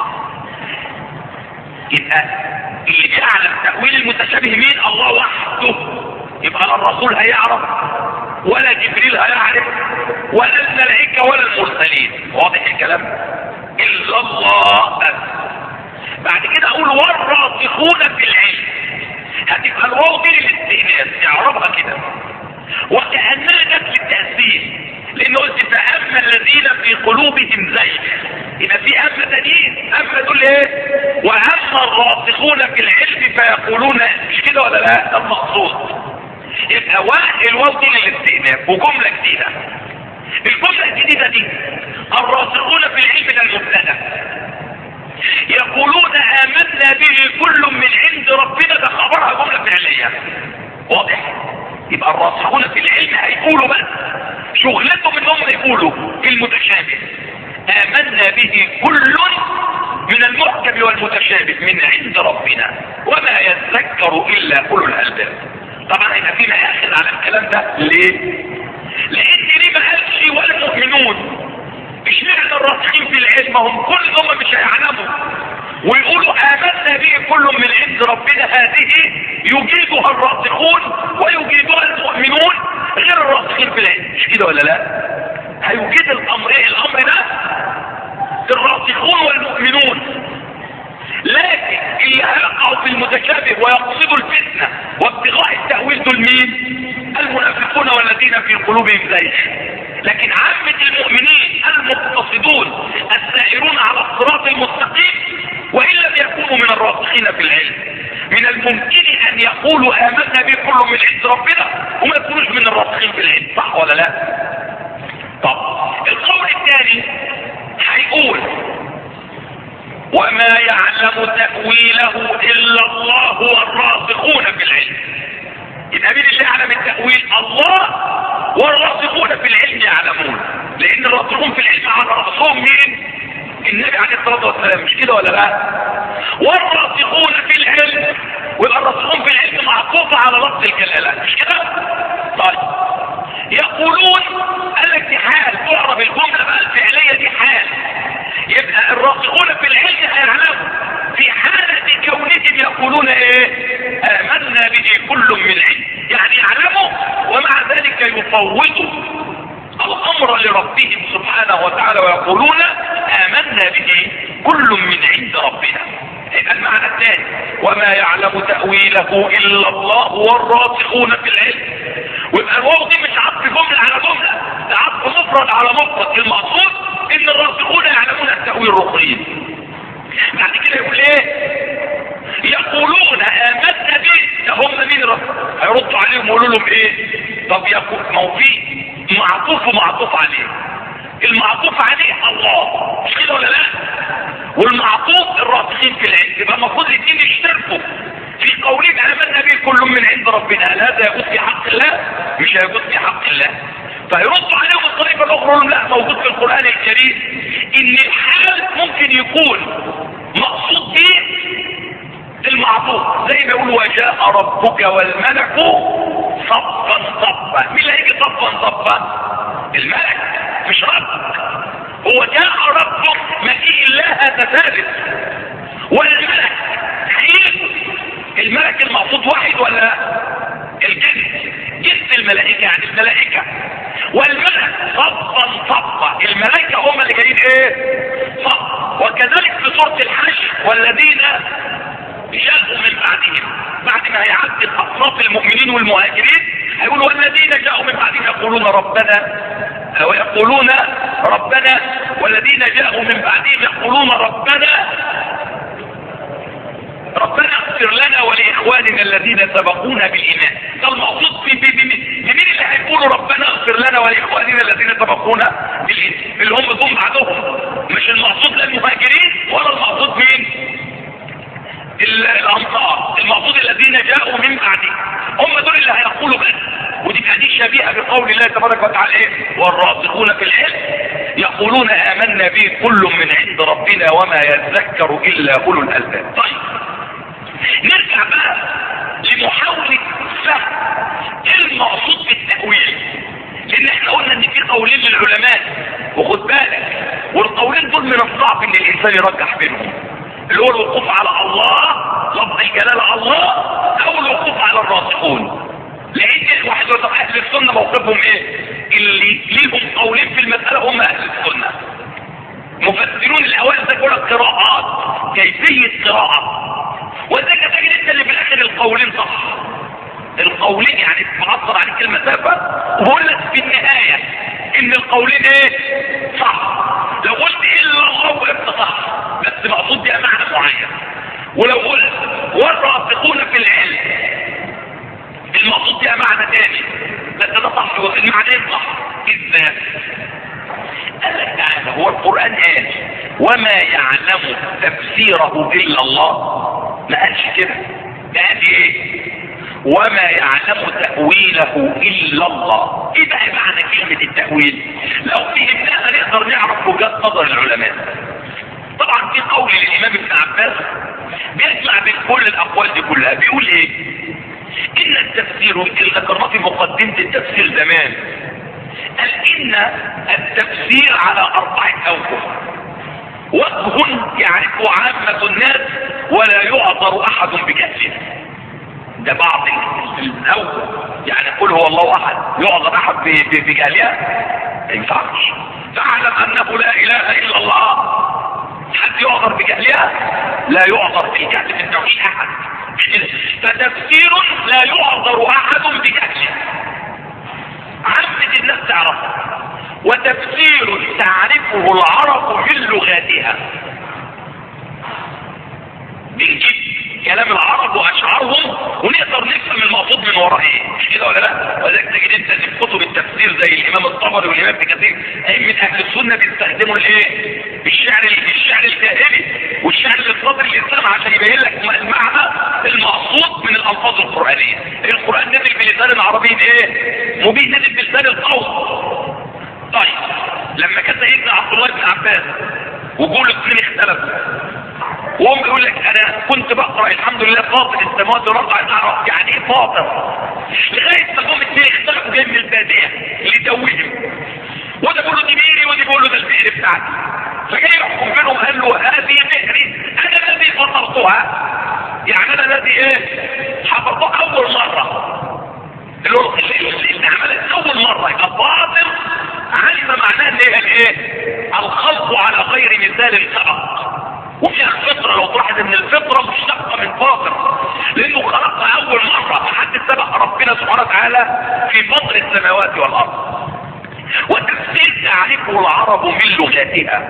يبقى اللي يعلم تأويل المتشابه مين؟ الله وحده. يبقى لا الرسول هيعرف ولا جبريل هيعرف ولا الملائكة ولا المرسلين. واضح الكلام؟ إلا الله بس. بعد كده أقول والراسخون في العلم، هتبقى الواو دي للاستئناس، يعرفها كده وكأنها جت للتأسيس، لأنه قلت فأما الذين في قلوبهم زيغ، يبقى في أما تانيين. أما دول إيه؟ وأما الراسخون في العلم فيقولون، مش كده ولا لا؟ ده المقصود. يبقى الواو دي للاستئناف وجملة جديدة. الجملة الجديدة دي الراسخون في العلم ده المبتدأ، يقولون آمنا به كل من عند ربنا، ده خبرها جملة فعلية. واضح؟ يبقى الراسخون في العلم هيقولوا بس شغلتهم انهم يقولوا المتشابه آمنا به كل من المحكم والمتشابه من عند ربنا وما يذكر الا اولو الالباب. طبعا هيبقى في مآخذ على الكلام ده. ليه؟ لان ليه ما قالش والمؤمنون؟ اشمعنى الراسخين في العلم هم كلهم مش هيعلموا ويقولوا آمنا به كل من عند ربنا؟ هذه يجيدها الراسخون ويجيدها المؤمنون غير الراسخين في العلم، مش كده ولا لا؟ هيجيد الامر ايه؟ الامر ده الراسخون والمؤمنون. لكن اللي هيقعوا في المتشابه ويقصدوا الفتنة وابتغاء التأويل دول مين؟ المنافقون والذين في قلوبهم زيغ. لكن عامة المؤمنين المقتصدون السائرون على الصراط المستقيم وإن لم يكونوا من الراسخين في العلم من الممكن أن يقولوا آمنا به كل من عند ربنا وما يكونوش من الراسخين في العلم. صح ولا لا؟ طب القول الثاني هيقول وما يعلم تأويله إلا الله والراسخون في العلم. يبقى مين اللي يعلم التأويل؟ الله، والراسخون في العلم يعلمون، لأن الراسخون في العلم على رأسهم مين؟ النبي عليه الصلاة والسلام، مش كده ولا لا؟ والراسخون في العلم، ويبقى الراسخون في العلم معطوفة على لفظ الجلالة، مش كده؟ طيب يقولون قال لك دي حال، تعرف الجملة بقى الفعلية دي حال. يبقى الراسخون في العلم هيعلموا في حالة كونهم يقولون ايه؟ آمنا به كل من علم، يعني يعلموا ومع ذلك يفوضوا الامر لربهم سبحانه وتعالى ويقولون آمنا به كل من عند ربنا. يبقى المعنى الثاني وما يعلم تأويله إلا الله والراسخون في العلم. ويبقى الواو دي مش عطف جملة على جملة، ده عطف مفرد على مفرد. المقصود ان الراسخون يعلمون التأويل الرقيم. بعد كده يقول ايه؟ يقولون آمنا به. ده هم مين هيردوا عليهم يقولوا لهم ايه؟ طب يقول ما هو في معطوف ومعطوف عليه. المعطوف عليه الله، مش كده ولا لا؟ والمعطوف الراسخين في العلم. يبقى المفروض الاثنين يشتركوا في قولين آمنا به كل من عند ربنا. هل هذا يجوز في حق الله؟ مش هيجوز في حق الله. فيردوا عليهم الطريقة الأخرى لا، موجود في القرآن الكريم إن الحال ممكن يكون مقصود به المعطوف، زي ما يقول وجاء ربك والملك صفا صفا. مين اللي هيجي صفا صفا؟ الملك مش ربك. هو جاء ربك مجيء الله هذا ثابت، والملك حقيقي. الملك المقصود واحد ولا الجنس؟ جنس الملائكة يعني الملائكة. والملك صفا صفا، الملائكة هم اللي جايين ايه؟ صف. وكذلك في سورة الحشر والذين جاءوا من بعدهم، بعد ما يعدي اصناف المؤمنين والمهاجرين هيقول والذين جاءوا من بعدهم يقولون ربنا والذين جاءوا من بعدهم يقولون ربنا اغفر لنا ولاخواننا الذين سبقونا بالايمان. ده المقصود بمين اللي هيقولوا ربنا اغفر لنا ولاخواننا الذين سبقونا بالايمان؟ اللي هم جم بعدهم. مش المقصود لا المهاجرين ولا المقصود مين؟ الانصار. المقصود الذين جاءوا من بعدهم هم دول اللي هيقولوا بس. ودي حديث شبيهه بقول الله تبارك وتعالى ايه؟ والراسخون في العلم يقولون آمنا به كل من عند ربنا وما يذكر الا اولو الالباب. طيب نرجع بقى لمحاولة فهم ايه المقصود بالتأويل، لان احنا قلنا ان في قولين للعلماء، وخد بالك والقولين دول من الصعب ان الانسان يرجح بينهم. اللي هو الوقوف على الله، لفظ الجلالة الله، او الوقوف على الراسخون. لان واحد يقول اهل السنة موقفهم ايه؟ اللي ليهم قولين في المسألة هم اهل السنة. مفسرون الاوائل ده يقول قراءات، كيفية قراءة، وذاك تجد انت اللي في الاخر القولين صح. القولين يعني تعصر عليك المسافة وبقول لك في النهاية ان القولين ايه؟ صح. لو قلت الا الله وقفت صح، بس مقصود بها معنى معين. ولو قلت والراسخون في العلم المقصود بها معنى تاني، بس ده صح والمعنيين صح. ازاي؟ قال لك تعالى هو القرآن قال وما يعلم تفسيره الا الله؟ ما قالش كده. ده قال ايه؟ وما يعلم تأويله الا الله. ايه بقى معنى كلمة التأويل؟ لو فهمناها نقدر نعرف وجهات نظر العلماء. طبعا في قول للامام ابن عباس بيجمع بين كل الاقوال دي كلها، بيقول ايه؟ ان التفسير اللي ذكرناه في مقدمة التفسير زمان، قال ان التفسير على 4 اوجه. وجه يعرفه عامة الناس ولا يعذر احد بجهله. ده بعض الاوجه، يعني قل هو الله احد يعذر احد بجهلها؟ ما ينفعش. فاعلم انه لا اله الا الله، حد يعذر بجهلها؟ لا يعذر في جهل في التوحيد احد. فتفسير لا يعذر احد بجهله، عامة الناس تعرفه. وتفسير تعرفه العرب في لغاتها، بنجيب كلام العرب واشعارهم ونقدر نفهم المقصود من وراء ايه، مش كده ولا لا؟ ولذلك تجد انت في كتب التفسير زي الامام الطبري والامام ابن كثير من اهل السنه بيستخدموا الايه؟ الشعر الجاهلي والشعر اللي في صدر الاسلام عشان يبين لك المعنى المقصود من الالفاظ القرانيه. القران نزل بلسان عربي ايه؟ مبين، نزل بلسان القوم. طيب لما كان سيدنا عبد الله بن عباس وقول الاثنين اختلفوا، وهم بيقول لك انا كنت بقرا الحمد لله فاطر السماوات والارض، اعرف يعني ايه فاطر، لغايه ما جم اثنين اختلفوا جاي من الباديه اللي توهم، وده بيقول له دي بئري ودي بيقول له ده البئر بتاعتي. فجاي يحكم بينهم قال له هذه بئري انا الذي فطرتها، يعني انا الذي ايه؟ حفظتها اول مره. اللي عملت اول مره يبقى فاطر علم معناه ان هي الايه؟ الخلق على غير مثال سبق، وفيها الفطرة. لو تلاحظ ان الفطرة مشتقة من فاطر، لانه خلقها اول مرة، حد سبق ربنا سبحانه وتعالى في فطر السماوات والارض. وتفسير تعرفه العرب من لغاتها،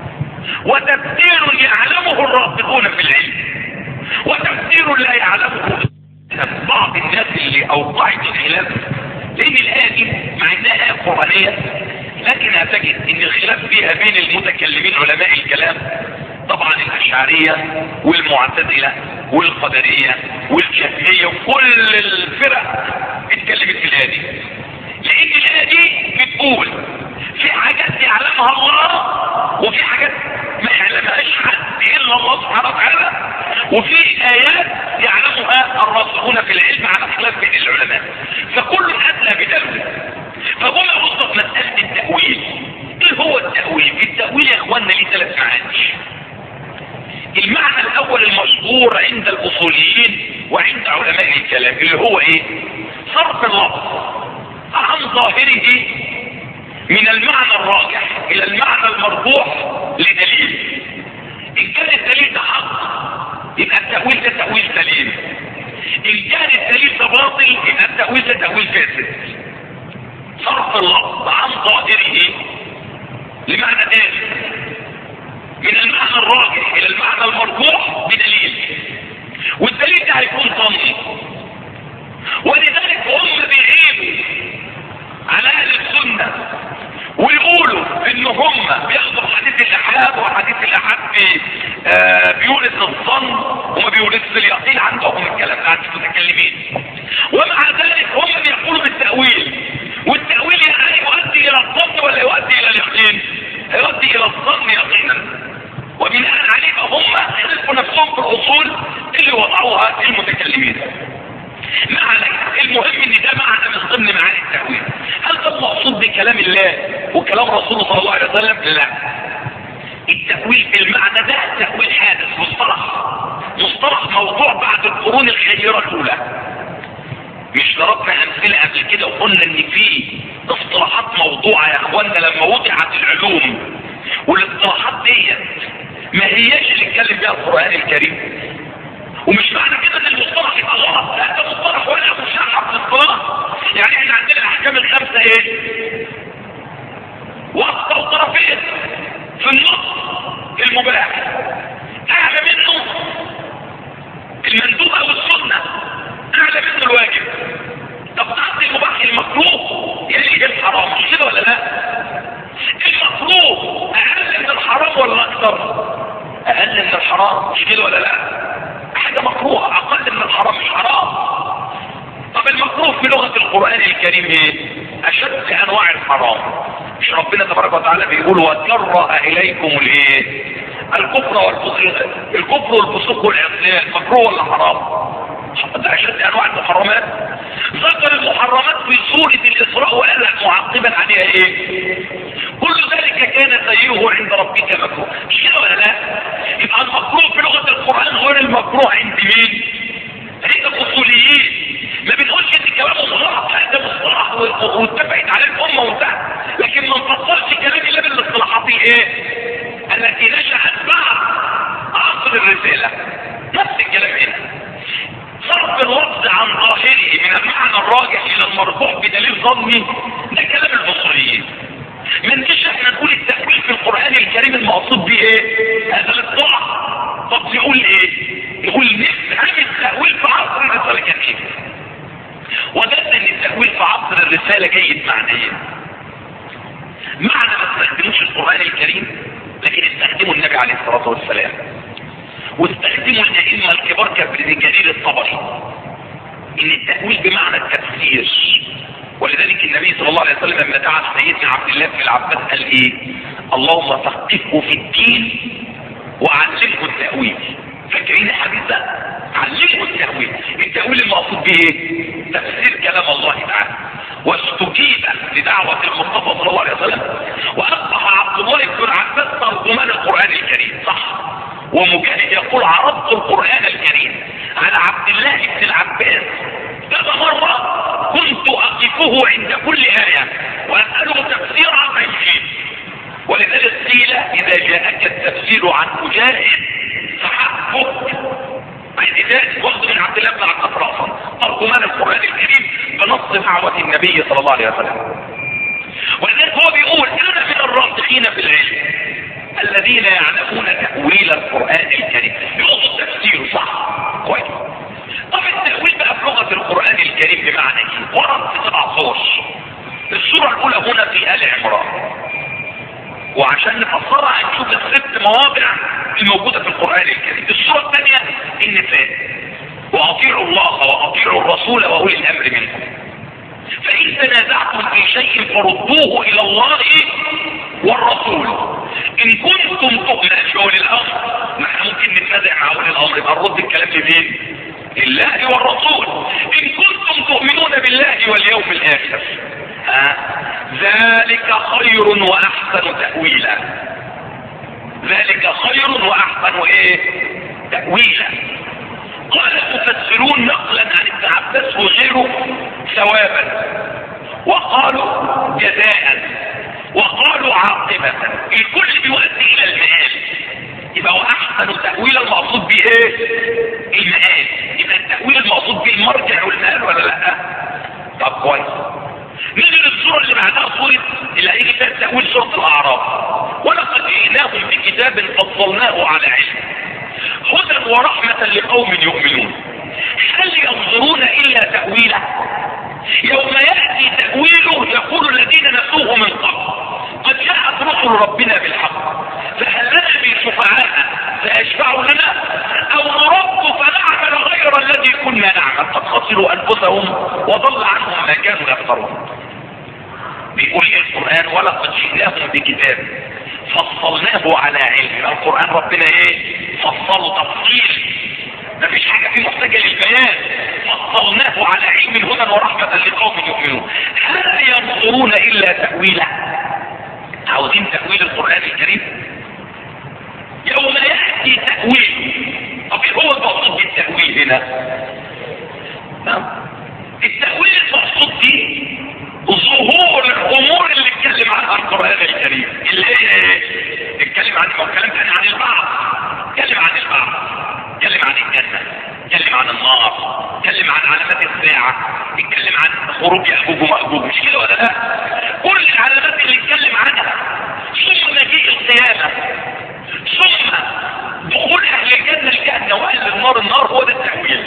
وتفسير يعلمه الراسخون في العلم، وتفسير لا يعلمه بعض الناس اللي اوقعت الخلاف. لان الآية دي مع انها آية قرآنية، لكنها تجد ان الخلاف فيها بين المتكلمين علماء الكلام، طبعا الاشعرية والمعتزلة والقدرية والجهمية وكل الفرق اتكلمت في الآية دي. لان الآية دي بتقول في حاجات يعلمها الله، وفي حاجات ما يعلمهاش حد الا الله سبحانه وتعالى، وفي ايات يعلمها الراسخون في العلم على خلاف بين العلماء، فكل ادلى بدلوه. فهم يوصف مسألة التأويل. ايه هو التأويل؟ التأويل يا اخواننا ليه 3 معاني. المعنى الاول المشهور عند الاصوليين وعند علماء الكلام اللي هو ايه؟ صرف اللفظ عن ظاهره من المعنى الراجح الى المعنى المرجوح لدليل. ان كان الدليل ده حق يبقى التأويل ده تأويل سليم، ان كان الدليل ده باطل يبقى التأويل ده تأويل فاسد. صرف اللفظ عن ظاهره لمعنى ثاني من المعنى الراجح الى المعنى المرجوح بدليل، والدليل ده هيكون ظني. ولذلك هم بيغيبوا على اهل السنة ويقولوا ان هم بياخدوا حديث الاحاد، وحديث الاحاد بيورث الظن وما بيورث اليقين. عندهم الكلام ده عند المتكلمين، ومع ذلك هم بيقولوا بالتأويل. والتأويل يعني يؤدي الى الظن ولا يؤدي الى اليقين؟ يؤدي الى الظن يقينا. وبناء عليه هم خلقوا نفسهم في الاصول اللي وضعوها المتكلمين. ما عليك، المهم ان ده معنى من ضمن معاني التأويل. هل ده مقصود بكلام الله وكلام رسوله صلى الله عليه وسلم؟ لا. التأويل في المعنى ده تأويل حادث، مصطلح موضوع بعد القرون الخيرة الاولى. مش ضربنا امثله قبل كده وقلنا ان في اصطلاحات موضوعه يا اخوانا لما وضعت العلوم، والاصطلاحات ديت ما هياش اللي اتكلم بيها القرآن الكريم. ومش معنى كده ان المصطلح يبقى غلط، لا ده مصطلح ولا مشرح في الاصطلاح. يعني احنا عندنا الاحكام الخمسه ايه؟ وسط وطرفين في النص المباح، اعلى منه المندوب او السنه، اعلى منه الواجب. طب تعطي المباح المكروه يلي الحرام، مش كده ولا لا؟ المكروه اقل من الحرام ولا اكثر؟ اقل من الحرام، مش كده ولا لا؟ حاجة مكروه اقل من الحرام مش حرام. طب المكروه في لغة القرآن الكريم ايه؟ اشد انواع الحرام. مش ربنا تبارك وتعالى بيقول وكره اليكم الايه؟ الكفر والفسوق والعصيان، مكروه ولا حرام؟ ده اشد انواع المحرمات. ذكر المحرمات في سورة الاسراء وقال معقبا عليها ايه؟ كل ذلك كان سيئه عند ربك مكروه، مش كده ولا لا؟ يبقى المكروه في لغة القرآن غير المكروه عند مين؟ عند الاصوليين. ما بنقولش ان كلامه غلط، لا ده مصطلح واتفقت عليه الامه وانتهى، لكن ما نفصلش كلام الا بالاصطلاحات ايه؟ التي نشأت بعد عصر الرسالة. نفس الكلام هنا. صرف اللفظ عن ظاهره من المعنى الراجح الى المرجوح بدليل ظني، ده كلام الاصوليين. ما نجيش احنا نقول التأويل في القرآن الكريم المقصود بيه ايه؟ هذا الاصطلاح. طب نقول ايه؟ نقول نفهم التأويل في عصر الرسالة كان ايه؟ وجدنا ان التأويل في عصر الرسالة جيد معنيين. معنى ما استخدموش القرآن الكريم، لكن استخدموا النبي عليه الصلاة والسلام، واستخدموا الائمة الكبار كابن جرير الطبري، ان التأويل بمعنى التفسير. ولذلك النبي صلى الله عليه وسلم لما دعا سيدنا عبد الله بن العباس قال ايه؟ اللهم فقهه في الدين وعلمه التأويل. فاكرين الحديث ده؟ علمه التأويل. التأويل المقصود به ايه؟ تفسير كلام الله تعالى. واستجيب لدعوة المصطفى صلى الله عليه وسلم، واصبح عبد الله بن عباس ترجمان القرآن الكريم. صح. ومجاهد يقول عرضت القرآن الكريم على عبد الله بن العباس كذا مرة، كنت أقفه عند كل آية وأسأله تفسيرها فيجيب. ولذلك قيل واذا جاءك التفسير عن مجاهد فحسبك. ذلك واخذ من عبد الله بن عباس رأسا ترجمان القرآن الكريم بنص دعوة النبي صلى الله عليه وسلم. ولذلك هو بيقول انا من الراسخين في العلم الذين يعلمون تأويل القرآن الكريم. يقصد تفسيره صح كويس. طب التأويل بقى في لغة القرآن الكريم بمعنى ايه؟ ورد في 7 صور. السورة الاولى هنا في آل عمران، وعشان نفسرها هنشوف ال6 مواضع الموجودة في القرآن الكريم. السورة الثانية النساء، واطيعوا الله واطيعوا الرسول واولي الامر منكم، فإن تنازعتم في شيء فردوه إلى الله والرسول إن كنتم تؤمنون بأولي الأمر. ما احنا ممكن نتنازع مع أولي الأمر، يبقى نرد الكلام لمين؟ لله والرسول. إن كنتم تؤمنون بالله واليوم الآخر ذلك خير وأحسن تأويلا. ذلك خير وأحسن تأويلا. قال المفسرون نقلا عن ابن عباس وغيره ثوابا، وقالوا جزاء، وقالوا عاقبة. الكل بيؤدي الى المآل. يبقى واحسن تأويل المقصود به المآل. يبقى التأويل المقصود به المرجع والمآل ولا لا؟ طب كويس. نيجي للسورة اللي بعدها، سورة اللي هيجي فيها التأويل، سورة الأعراف. ولقد جئناهم بكتاب فصلناه على علم هدى ورحمة لقوم يؤمنون هل ينظرون إلا تأويله يوم يأتي تأويله يقول الذين نسوه من قبل قد جاءت رسل ربنا بالحق فهل لنا من شفعاء فيشفعوا لنا أو نرد فنعمل غير الذي كنا نعمل قد خسروا أنفسهم وضل عنهم ما كانوا يفترون. بيقول ايه القرآن؟ ولقد جئناهم بكتاب فصلناه على علم. القرآن ربنا فصله تفصيل، مفيش حاجة فيه محتاجة للبيان. فصلناه على علم هدى ورحمة لقوم يؤمنون هل ينظرون إلا تأويله. عاوزين تأويل القرآن الكريم يوم يأتي تأويل. طب ايه هو المقصود بالتأويل هنا؟ التأويل المقصود به ظهور الامور اللي اتكلم عنها القرآن الكريم، اللي اتكلم عن عن البعض، اتكلم عن البعض، اتكلم عن الجنة، اتكلم عن النار، اتكلم عن علامات الساعة، اتكلم عن خروج يأجوج ومأجوج، مش كده ولا لا؟ كل العلامات اللي اتكلم عنها، ثم مجيء القيامة، ثم دخول اهل الجنة الجنة واهل النار النار، هو ده التأويل.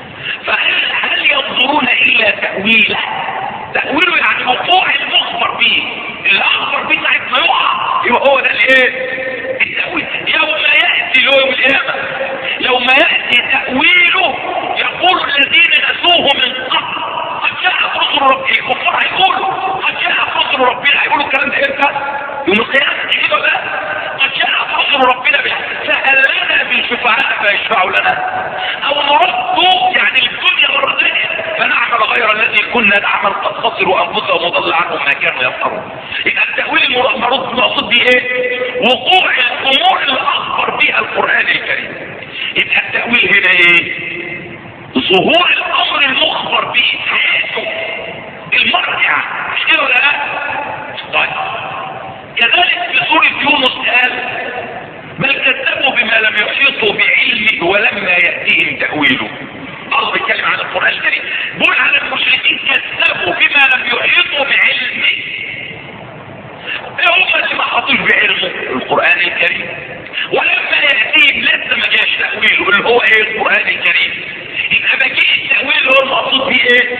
فهل ينظرون الا تأويله؟ تأويله يعني وقوع المخبر به، اللي اخبر به ساعة ما يقع يبقى هو ده التأويل. يوم يأتي يوم القيامة، يوم يأتي تأويله يقول الذين نسوه من قبل قد جاءت رسل ربنا. الكفار هيقولوا قد جاءت رسل ربنا، هيقولوا الكلام ده امتى؟ يوم القيامة. كده بقى قد جاءت رسل ربنا فهل لنا من شفعاء فيشفعوا لنا او نرد يعني الدنيا مرة ثانية فنعمل غير الذي كنا نعمل قد خسروا انفسهم وضل عنهم ما كانوا يفترون. يبقى التأويل المقصود به وقوع الامور اللي اخبر بها القرآن الكريم. يبقى التأويل هنا ظهور الامر المخبر به حياته المرجع، مش كده ولا لا؟ طيب كذلك في سورة يونس قال بل كذبوا بما لم يحيطوا بعلمه ولما يأتيهم تأويله. الله بيتكلم عن القرآن الكريم، بيقول على المشركين كذبوا بما لم يحيطوا بعلمه. ايه هم اللي ما حاطوش بعلمه؟ القرآن الكريم. ولما يأتيهم لسه ما جاش تأويله اللي هو القرآن الكريم. يبقى مجيء التأويل هو المقصود بيه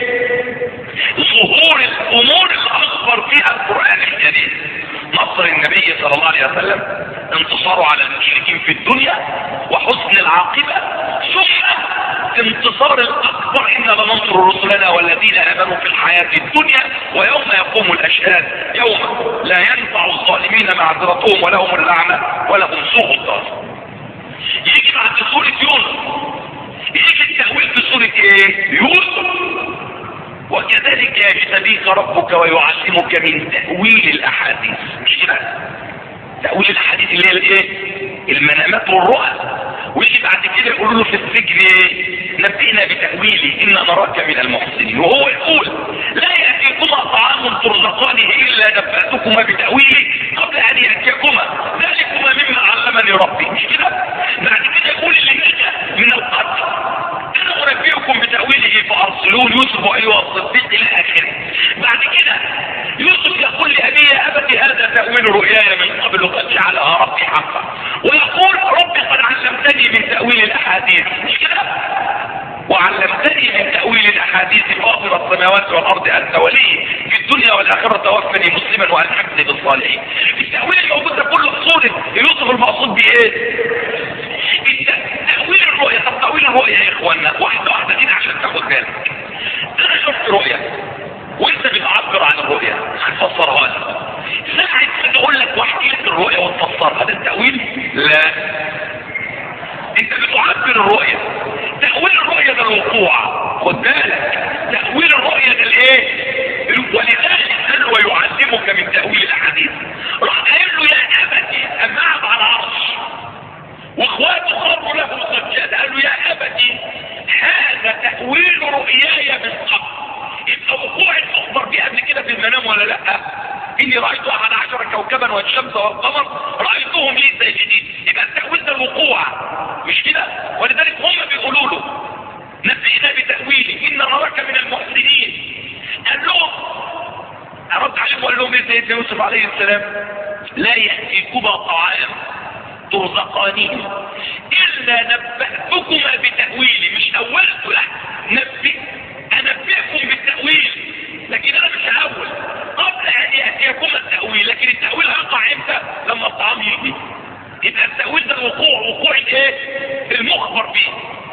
ظهور الامور اللي اخبر فيها القرآن الكريم. نصر النبي صلى الله عليه وسلم، انتصاره على المشركين في الدنيا وحسن العاقبة، ثم انتصار الاكبر انا لننصر رسلنا والذين امنوا في الحياة الدنيا ويوم يقوم الاشهاد يوم لا ينفع الظالمين معذرتهم ولهم اللعنة ولهم سوء الدار. يجي بعد سورة يونس يجي التأويل في سورة يوسف وكذلك يجتبيك ربك ويعلمك من تأويل الاحاديث. مش كده؟ تأويل الاحاديث اللي هي المنامات والرؤى. ويجي بعد كده يقولوا له في السجن نبئنا بتأويله إنا نراك من المحسنين، وهو يقول لا يأتيكما طعام ترزقانه إلا نبأتكما بتأويله قبل أن يأتيكما ذلكما علمني ربي، مش كده؟ بعد كده يقول اللي نجا من القتل انا انبئكم بتاويله فارسلون يوسف ايها الصديق الى اخره. بعد كده يوسف يقول لابيه يا ابت هذا تاويل رؤياي من قبل قد جعلها ربي حقا، ويقول ربي قد علمتني من تاويل الاحاديث، مش كده؟ وعلمتني من تأويل الأحاديث فاطر السماوات والأرض أنت ولي في الدنيا والآخرة توفني مسلما وألحقني بالصالحين. التأويل الموجود ده كله بصورة يوسف المقصود بإيه؟ تأويل الرؤية. طب تأويل الرؤية يا إخوانا واحدة واحدة كده عشان تاخد بالك. أنا شفت رؤية وأنت بتعبر عن الرؤية هتفسرها لك. ساعة تقول لك واحكي لك الرؤية وتفسرها، ده التأويل؟ لا، أنت بتعبر الرؤية. تأويل الرؤية ده الوقوع، خد بالك. تأويل الرؤية ده الايه؟ ولذلك قال ويعلمك من تأويل الاحاديث. راح قال له يا ابتي اما قعد على العرش واخواته خروا له سجاد، قال له يا ابتي هذا تأويل رؤياي من قبل. يبقى وقوع المخبر بيه قبل كده في المنام ولا لا؟ اني رايت 11 كوكبا والشمس والقمر رايتهم لي ساجدين. يبقى التأويل ده الوقوع، مش كده؟ ولذلك هم بيقولوا له نبئنا بتأويله ان نراك من المحسنين. قال لهم رد عليهم وقال لهم ايه سيدنا يوسف عليه السلام؟ لا يأتيكما طعام ترزقانيه الا نبأتكما بتأويله. مش اولته، لا، انبئكم بالتأويل، لكن انا مش هقول قبل ان يأتيكما التأويل. لكن التأويل هيقع امتى؟ لما الطعام يجي. يبقى التأويل ده الوقوع، وقوع الايه؟ المخبر به.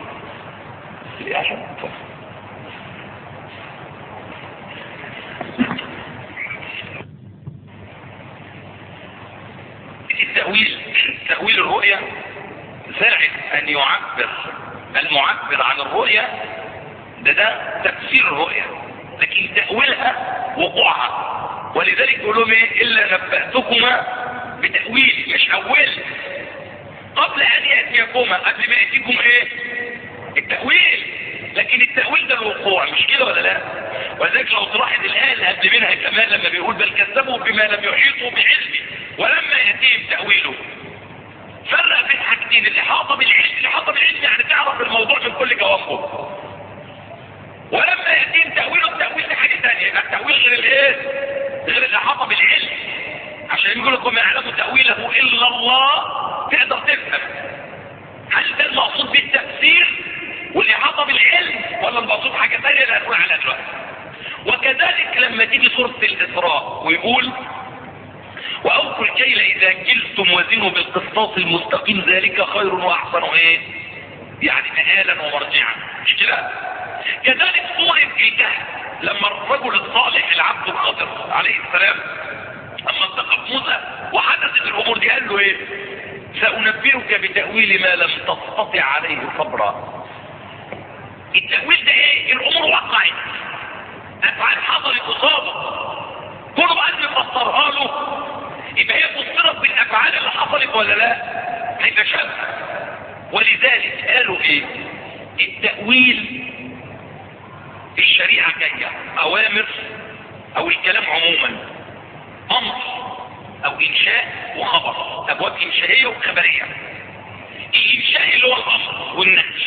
تأويل الرؤية ساعة ان يعبر المعبر عن الرؤية ده تفسير الرؤية، لكن تأويلها وقوعها. ولذلك يقولون ايه؟ الا نبأتكما بتأويل، مش اول قبل ان يأتيكما. قبل ما يأتيكم ايه؟ التأويل. لكن التأويل ده الوقوع، مش كده ولا لا؟ ولذلك لو تلاحظ الآية اللي قبل منها كمان لما بيقول بل كذبوا بما لم يحيطوا بعلمه ولما يأتيهم تأويله، فرق بين حاجتين: الإحاطة بالعلم. الإحاطة بالعلم يعني تعرف الموضوع من كل جوانبه، ولما يأتيهم تأويله التأويل دي حاجة ثانية. يبقى التأويل غير الايه؟ غير الإحاطة بالعلم. عشان يقول لكم ما يعلم تأويله إلا الله، تقدر تفهم هل ده المقصود بالتفسير والإحاطة بالعلم ولا المقصود حاجة ثانية اللي هنقول عليها دلوقتي. وكذلك لما تيجي سورة الإسراء ويقول وأوفوا الكيل إذا كلتم وزنوا بالقسطاس المستقيم ذلك خير وأحسن ايه؟ يعني مآلا ومرجعا، مش كده؟ كذلك سورة الكهف لما الرجل الصالح العبد الخضر عليه السلام اما التقى موسى وحدثت الامور دي قال له ايه؟ سأنبئك بتأويل ما لم تستطع عليه صبرا. التأويل ده ايه؟ الامور وقعت، افعال حصلت اصابه، كله بقى اللي فسرها له. يبقى هي فسرت بالافعال اللي حصلت ولا لا؟ هيبقى شبه. ولذلك قالوا ايه؟ التأويل في الشريعة جاية اوامر او الكلام عموما، امر او انشاء وخبر، ابواب انشائية وخبرية. الانشاء اللي هو الامر والنهي،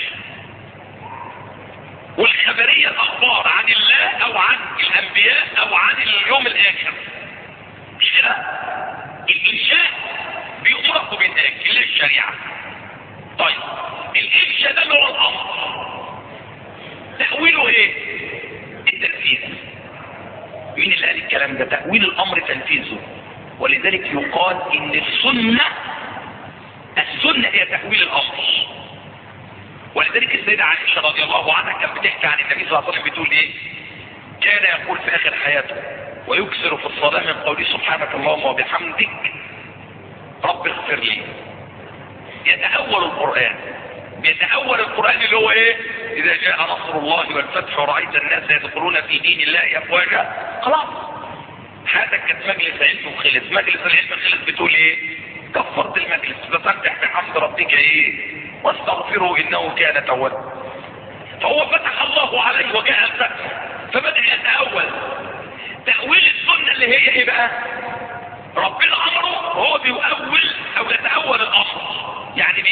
والخبرية الاخبار عن الله او عن الانبياء او عن اليوم الاخر، مش كده؟ الانشاء بيأمرك وبينهاك اللي هي الشريعة. طيب الانشاء ده اللي هو الامر، تأويله ايه؟ التنفيذ. مين اللي قال الكلام ده؟ تأويل الامر تنفيذه. ولذلك يقال ان السنة هي تأويل الامر. ولذلك السيدة عائشة رضي الله عنها كانت بتحكي عن النبي صلى الله عليه وسلم بتقول ايه؟ كان يقول في اخر حياته ويكثر في الصلاة من قوله سبحانك اللهم وبحمدك رب اغفر لي. يتأول القرآن، بيتأول القرآن اللي هو ايه؟ اذا جاء نصر الله والفتح ورأيت الناس يدخلون في دين الله افواجا. خلاص حياتك كانت مجلس علم وخلص، مجلس العلم خلص، بتقول ايه؟ كفرت المجلس، فسبح بحمد ربك ايه؟ واستغفره انه كان توابا. فهو فتح الله عليه وجاء الفتح فبدأ يتأول. تأويل السنة اللي هي ايه بقى؟ ربنا امره وهو بيؤول او يتأول الامر.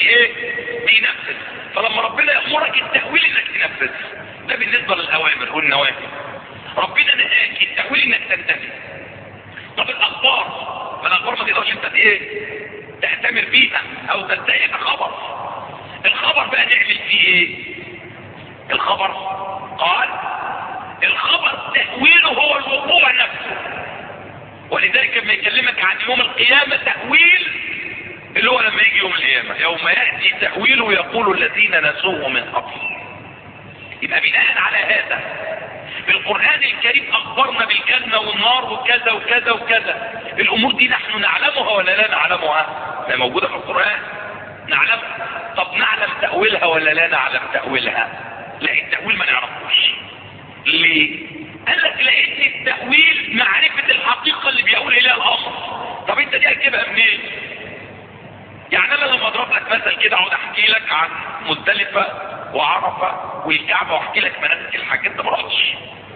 ايه؟ بينفذ. فلما ربنا يأمرك التأويل انك تنفذ، ده بالنسبة للأوامر والنواهي. ربنا نهاك التأويل انك تنتهي. طب الأخبار ما تقدرش انت ايه؟ تأتمر بيها او تنتهي كخبر. الخبر بقى نعمل فيه ايه؟ الخبر قال الخبر تأويله هو الوقوع نفسه. ولذلك لما يكلمك عن يوم القيامة تأويل اللي هو لما يجي يوم القيامة، يوم يأتي تأويله يقول الذين نسوه من قبل. يبقى بناء على هذا القرآن الكريم أخبرنا بالجنة والنار وكذا وكذا وكذا. الأمور دي نحن نعلمها ولا لا نعلمها؟ ما موجودة في القرآن نعلمها. طب نعلم تأويلها ولا لا نعلم تأويلها؟ لا، التأويل ما نعرفوش. ليه؟ قال لك لقيت التأويل معرفة الحقيقة اللي بيقول إليها الأمر. طب انت دي هتجيبها منين؟ يعني انا لما اضرب لك مثل كده اقعد احكي لك عن مزدلفة وعرفة والكعبة واحكي لك مناسك الحج، انت ما رحتش.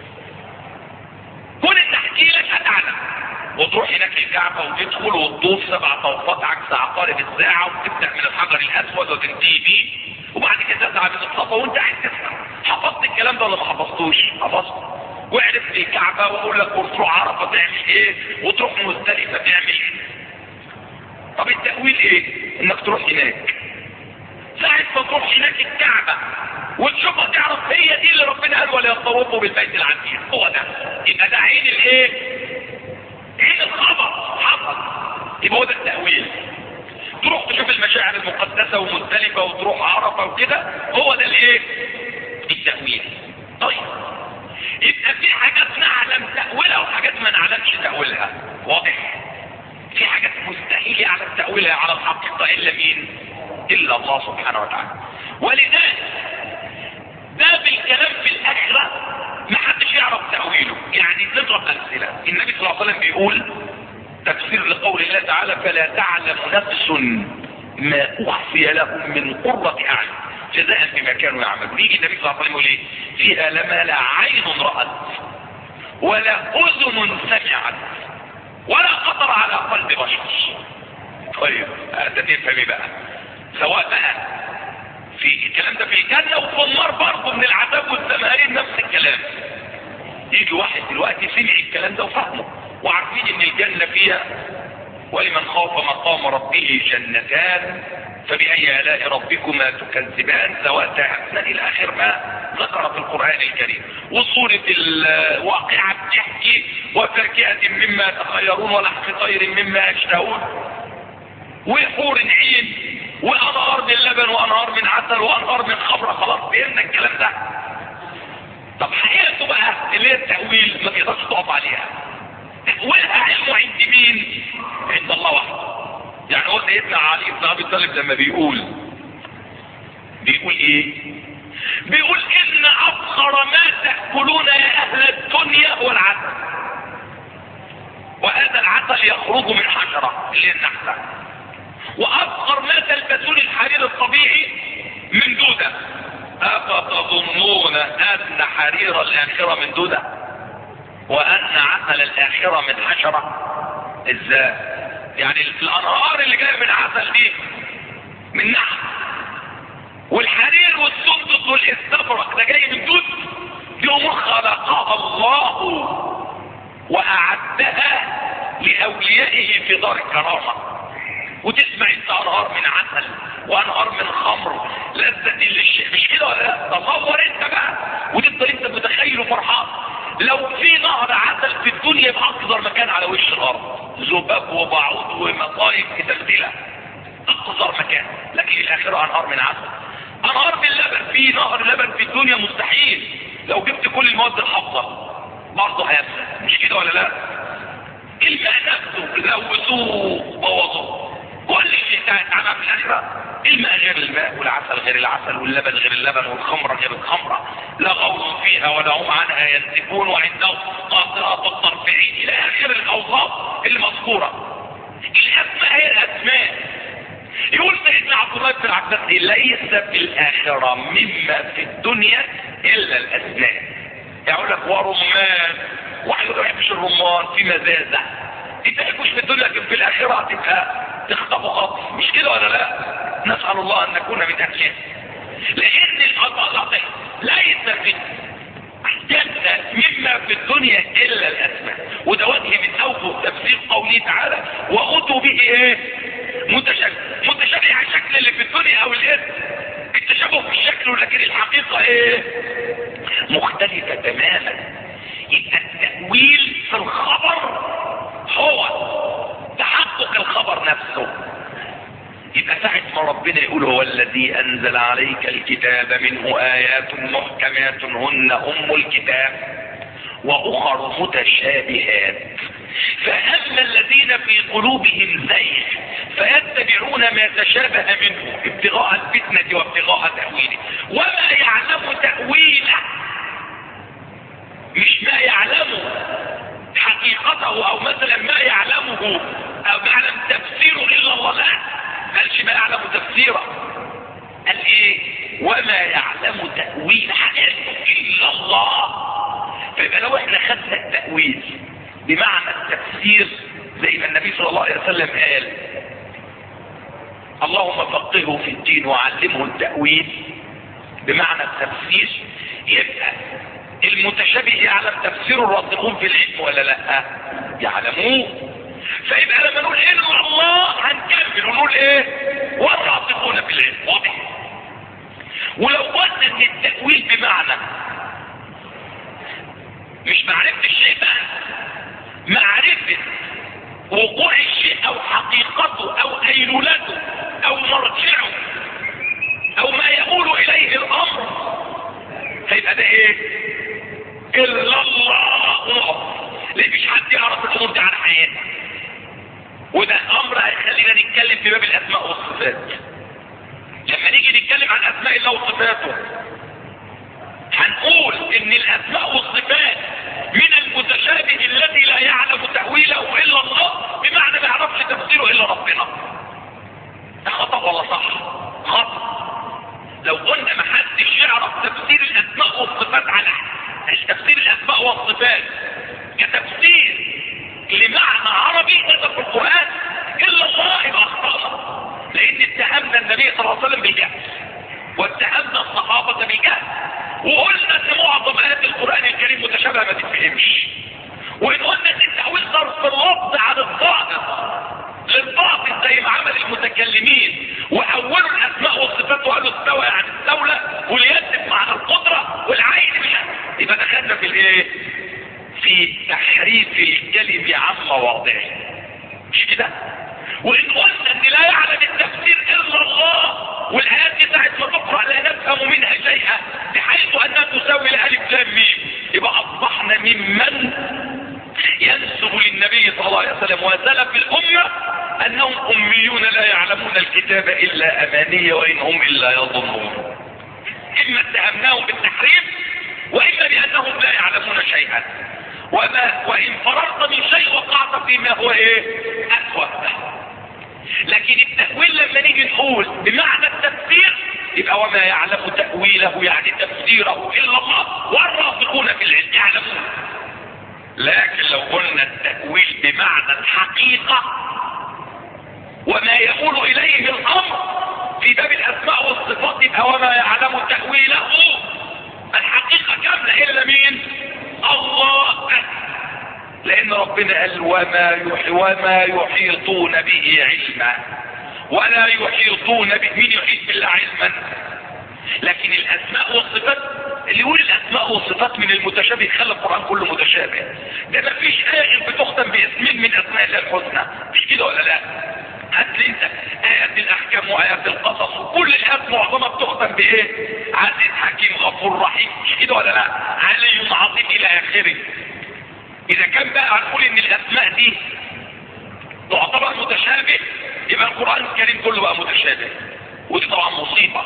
كون انت احكي لك هتعلم وتروح هناك الكعبة وتدخل وتطوف 7 طوفات عكس عقارب الساعة وتبدأ من الحجر الاسود وتنتهي بيه وبعد كده تسعى من الصفا وانت قاعد تسمع. حفظت الكلام ده ولا ما حفظتوش؟ حفظت وعرفت الكعبة واقول لك وتروح عرفة تعمل ايه وتروح مزدلفة تعمل ايه. طب التأويل ايه؟ انك تروح هناك ساعة ما تروح هناك الكعبة وتشوفها تعرف هي دي اللي ربنا قال ولا يطوفوا بالبيت العتيق. هو ده يبقى ده عين الايه؟ عين الخبر. حصل يبقى هو ده التأويل. تروح تشوف المشاعر المقدسة ومزدلفة وتروح عرفة وكده، هو ده الايه؟ التأويل. طيب يبقى في حاجات نعلم تأويلها وحاجات ما نعلمش تأويلها. واضح؟ في حاجات مستحيل يعلم تأويلها على الحقيقة الا مين؟ الا الله سبحانه وتعالى. ولذلك باب الكلام في الاخرة ما حدش يعرف تأويله. يعني نضرب امثلة. النبي صلى الله عليه وسلم بيقول تفسير لقول الله تعالى فلا تعلم نفس ما اخفي لهم من قرة اعين جزاء بما كانوا يعملون. يجي النبي صلى الله عليه وسلم يقول ايه؟ فيها لما لا عين رأت ولا اذن سمعت ولا خطر على قلب بشر. طيب ده تفهم ايه بقى؟ سواء بقى في الكلام ده في الجنة وفي النار برضه من العذاب والزمهرير نفس الكلام. يجي واحد دلوقتي سمع الكلام ده وفهمه وعارفين ان الجنة فيها ولمن خاف مقام ربه جنتان فبأي آلاء ربكما تكذبان ذواتا أفنان إلى آخر ما ذكر في القرآن الكريم. وصورة الواقعة بتحكي وفاكهة مما يتخيرون ولحم طير مما يشتهون وحور عين وأنهار من لبن وأنهار من عسل وأنهار من خمر. خلاص فهمنا الكلام ده. طب حقيقته بقى اللي هي التأويل ما تقدرش تقف عليها. تأويلها علمه عند مين؟ عند الله وحده. يعني هو سيدنا علي بن ابي طالب لما بيقول ايه؟ بيقول ان افخر ما تأكلون يا اهل الدنيا هو العسل، وهذا العسل يخرج من حشرة اللي هي النحلة. وافخر ما تلبسون الحرير الطبيعي من دودة. افتظنون ان حرير الاخرة من دودة وان عسل الاخرة من حشرة؟ ازاي؟ يعني الانهار اللي جايه من عسل دي من نحل، والحرير والسندس والاستبرق ده جاي من دود. دي امور خلقها الله واعدها لاوليائه في دار الكرامه. وتسمع انت انهار من عسل وانهار من خمر لذة للشيء، مش كده ولا لا؟ تصور انت بقى وتفضل انت متخيل وفرحان. لو في نهر عسل في الدنيا يبقى اقذر مكان على وش الارض، ذباب وبعوض ومصايب متبدله، اقذر مكان. لكن الاخره انهار من عسل، انهار من لبن. في نهر لبن في الدنيا مستحيل لو جبت كل المواد الحافظه برضه هيفسد، مش كده ولا لا؟ الماء نفسه لوثوه بوظوه، كل شيء اتعمل في الاخره. الماء غير الماء والعسل غير العسل واللبن غير اللبن والخمره غير الخمره، لا غوص فيها ولا هم عنها ينزفون وعندهم قاصرات الطرف عين الى اخر الاوصاف المذكوره. الاسماء هي الاسماء. يقول سيدنا عبد الله بن عباس ليس في الاخره مما في الدنيا الا الاسماء. يقول لك ورمان، واحد ما يحبش الرمان في مزازه. انت تحبش في الدنيا لكن في الاخره هتبقى تخطفوا خطف، مش كده ولا لا؟ نسأل الله ان نكون من اهلها. لان الأضلة ليس في الجنة مما في الدنيا الا الاسماء، وده وجه من اوجه تفسير قوله تعالى وأتوا به ايه؟ متشابه على الشكل اللي في الدنيا او الاسم، التشابه في الشكل ولكن الحقيقة ايه؟ مختلفة تماما. يبقى التأويل في الخبر هو تحقق الخبر نفسه. يبقى ساعة ما ربنا يقول هو الذي انزل عليك الكتاب منه ايات محكمات هن ام الكتاب واخر متشابهات، فاما الذين في قلوبهم زيغ فيتبعون ما تشابه منه ابتغاء الفتنة وابتغاء تأويله وما يعلم تأويله، مش ما يعلمه حقيقته او مثلا ما يعلمه او ما يعلم تفسيره الا الله، لا قالش ما يعلم تفسيره، قال ايه؟ وما يعلم تأويل حقيقته الا الله. فيبقى لو احنا خدنا التأويل بمعنى التفسير زي ما النبي صلى الله عليه وسلم قال اللهم فقهه في الدين وعلمه التأويل بمعنى التفسير، يبقى المتشابه يعلم تفسير الراسخون في العلم ولا لا؟ يعلموه. فيبقى لما نقول علم الله هنكمل ونقول ايه؟ والراسخون في العلم، واضح؟ ولو قلنا ان التأويل بمعنى مش معرفة الشيء بقى، معرفة وقوع الشيء او حقيقته او ايلولته او مرجعه او ما يقول اليه الامر، فيبقى ده ايه؟ الا الله. ليه مش حد يعرف الامور دي عن حياته، وده امر هيخلينا نتكلم في باب الاسماء والصفات. لما نيجي نتكلم عن اسماء الله وصفاته هنقول ان الاسماء والصفات من المتشابه الذي لا يعلم تأويله الا الله، بمعنى ما يعرفش تفسيره الا ربنا. ده خطأ ولا صح؟ خطأ. لو قلنا ما حدش يعرف تفسير الاسماء والصفات على تفسير الاسماء والصفات كتفسير لمعنى عربي نزل في القرآن الا الله، يبقى اخطأنا. لان اتهمنا النبي صلى الله عليه وسلم بالجهل واتهمنا الصحابة بالجهل، وقلنا ان معظم ايات القرآن الكريم متشابهة ما تتفهمش، وان قلنا ان التأويل صرف اللفظ عن الظاهر للباطن زي ما عمل المتكلمين وحولوا الاسماء والصفات وقالوا استوى يعني الدولة واليد معنى القدرة والعين مش، يبقى دخلنا في الايه؟ في تحريف الكلم عن مواضعه، مش كده؟ وان قلنا ان لا يعلم التفسير الا الله، والايات دي ساعه ما تقرا لا نفهم منها شيئا بحيث انها تساوي الالف لام ميم، يبقى اصبحنا ممن ينسب للنبي صلى الله عليه وسلم وسلف الامه انهم اميون لا يعلمون الكتاب الا اماني وان هم الا يظنون. اما اتهمناهم بالتحريف واما بانهم لا يعلمون شيئا، وان فررت من شيء وقعت فيما هو ايه؟ اسوأ. لكن التأويل لما نيجي نقول بمعنى التفسير يبقى وما يعلم تأويله يعني تفسيره الا الله والراسخون في العلم يعلمون. لكن لو قلنا التأويل بمعنى الحقيقة وما يقول اليه الامر في باب الاسماء والصفات يبقى وما يعلم تأويله الحقيقة كاملة الا مين؟ الله. لان ربنا قال وما يحيطون به علما ولا يحيطون به، مين يحيط بالله علما؟ لكن الاسماء والصفات اللي يقول الاسماء والصفات من المتشابه خلى القرآن كله متشابه، ده ما فيش آية بتختم باسمين من اسماء الله الحسنى، مش كده ولا لا؟ هات لي انت آيات الاحكام وآيات القصص وكل الآيات معظمها بتختم بايه؟ عزيز حكيم غفور رحيم، مش كده ولا لا؟ علي عظيم الى اخره. اذا كان بقى هنقول ان الاسماء دي تعتبر متشابه يبقى القرآن الكريم كله بقى متشابه، ودي طبعا مصيبة.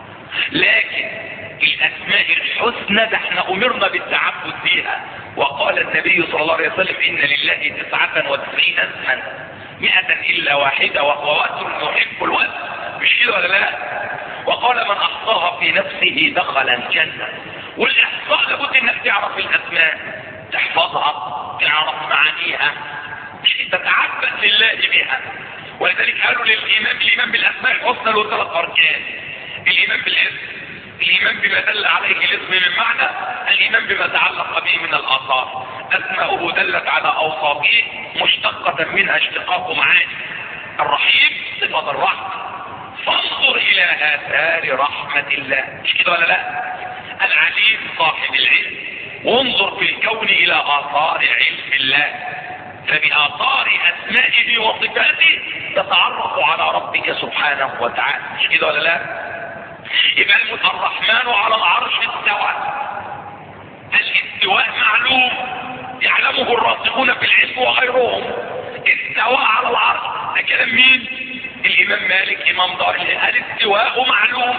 لكن الاسماء الحسنى ده احنا امرنا بالتعبد بيها، وقال النبي صلى الله عليه وسلم ان لله 99 اسما 100 الا واحدة وهو وتر يحب الوتر، مش كده ولا لا؟ وقال من احصاها في نفسه دخل الجنة. والاحصاء لابد انك تعرف الاسماء، تحفظها، تعرف معانيها، تتعبد لله بها. ولذلك قالوا الايمان بالاسماء الحسنى له 3 اركان: الايمان بالاسم، الايمان بما دل عليه الاسم من معنى، الايمان بما تعلق به من الاثار. اسماؤه دلت على اوصافه مشتقة منها اشتقاق معاني. الرحيم صفة الرحمة، فانظر الى اثار رحمة الله، مش كده ولا لا؟ العليم صاحب العلم، وانظر في الكون الى اثار علم الله. فبآثار اسمائه وصفاته تتعرف على ربك سبحانه وتعالى، مش كده ولا لا؟ يبقى الرحمن على العرش استوى. الاستواء معلوم يعلمه الراسخون في العلم وغيرهم. استوى على العرش، ده كلام مين؟ الامام مالك امام دار الاستواء معلوم،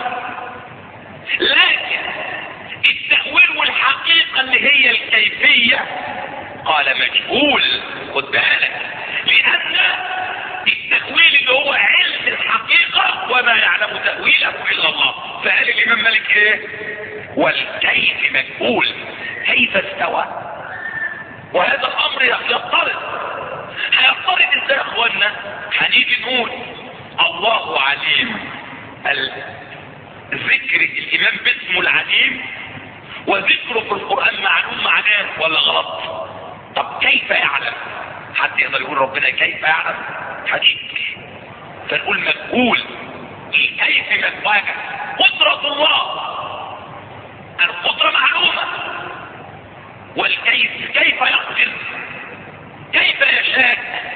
لكن التأويل والحقيقة اللي هي الكيفية قال مجهول. خد بالك، لأن التأويل اللي هو علم الحقيقة وما يعلم تأويله إلا الله. فقال الإمام مالك إيه؟ والكيف مجهول، كيف استوى؟ وهذا الأمر هيضطرد إزاي يا إخوانا؟ هنيجي نقول الله عليم، ذكر الإمام باسمه العليم وذكره في القرآن معلوم معناه ولا غلط؟ طب كيف يعلم؟ حد يقدر يقول ربنا كيف يعلم؟ حديث. فنقول مجهول. الكيف مجهول. قدرة الله، القدرة معلومة، والكيف كيف يقدر، كيف يشاء،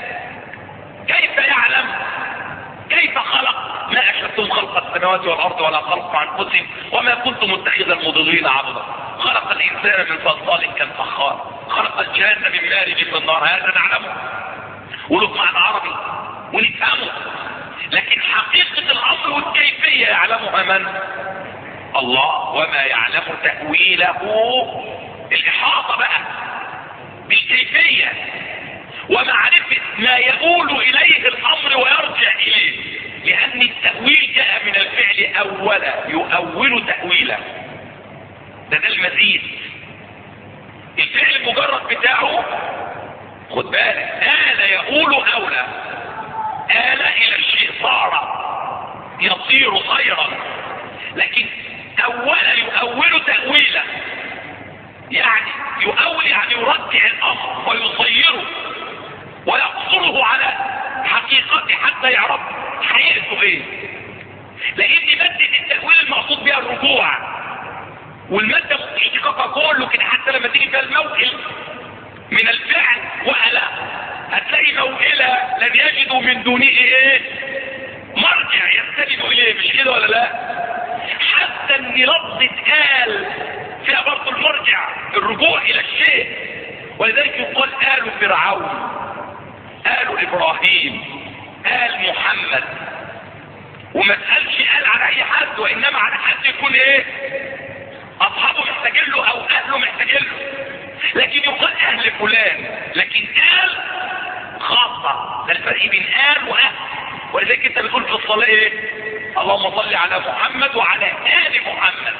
كيف يعلم، كيف خلق. ما أشهدتم خلق السماوات والأرض ولا خلق أنفسهم وما كنتم متخذ المضلين عضدا. خلق الإنسان من صلصال كالفخار، خلق الجان من مارج من النار. هذا نعلمه وله معنى عربي ونفهمه، لكن حقيقة الأمر والكيفية يعلمها من؟ الله. وما يعلم تأويله، الإحاطة بقى بالكيفية ومعرفة ما يقول إليه الأمر ويرجع إليه، لأن التأويل جاء من الفعل أولا، يؤول تأويلا. ده المزيد. الفعل المجرد بتاعه خد بالك، آل يقول أولى، آل إلى الشيء صار، يصير خيرا. لكن أولا يؤول تأويلا، يعني يؤول يعني يرجع الأمر ويصيره ويقصره على حقيقته حتى يعرف حقيقته ايه. لان مادة التأويل المقصود بها الرجوع، والمادة اشتقاقها كله كده. حتى لما تيجي فيها الموئل من الفعل وألا، هتلاقي موئلة لن يجدوا من دونه ايه؟ مرجع يستندوا اليه، مش كده ولا لا؟ حتى ان لفظة آل فيها برضه المرجع، الرجوع الى الشيء. ولذلك يقال آل فرعون، آل إبراهيم، آل محمد. وما تقالش آل على أي حد، وإنما على حد يكون إيه؟ أصحابه محتاجين له أو أهله محتاجين له. لكن يقال أهل فلان، لكن آل خاصة. ده الفرق بين آل وأهل. ولذلك أنت بتقول في الصلاة إيه؟ اللهم صل على محمد وعلى آل محمد.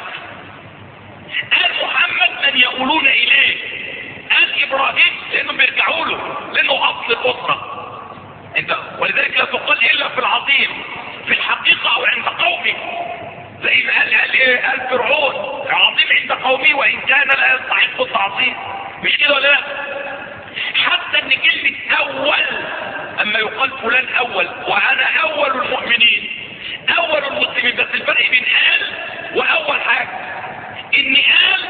آل محمد من يقولون إليه، آل إبراهيم لأنهم بيرجعوا له، لأنه أصل الأسرة. انت ولذلك لا تقال إلا في العظيم في الحقيقة أو عند قومه. زي ما قال فرعون عظيم عند قومه وإن كان لا يستحق التعظيم، مش كده ولا لا؟ حتى ان كلمة أول، أما يقال فلان أول، وأنا أول المؤمنين أول المسلمين، بس الفرق بين آل وأول حاجة إن آل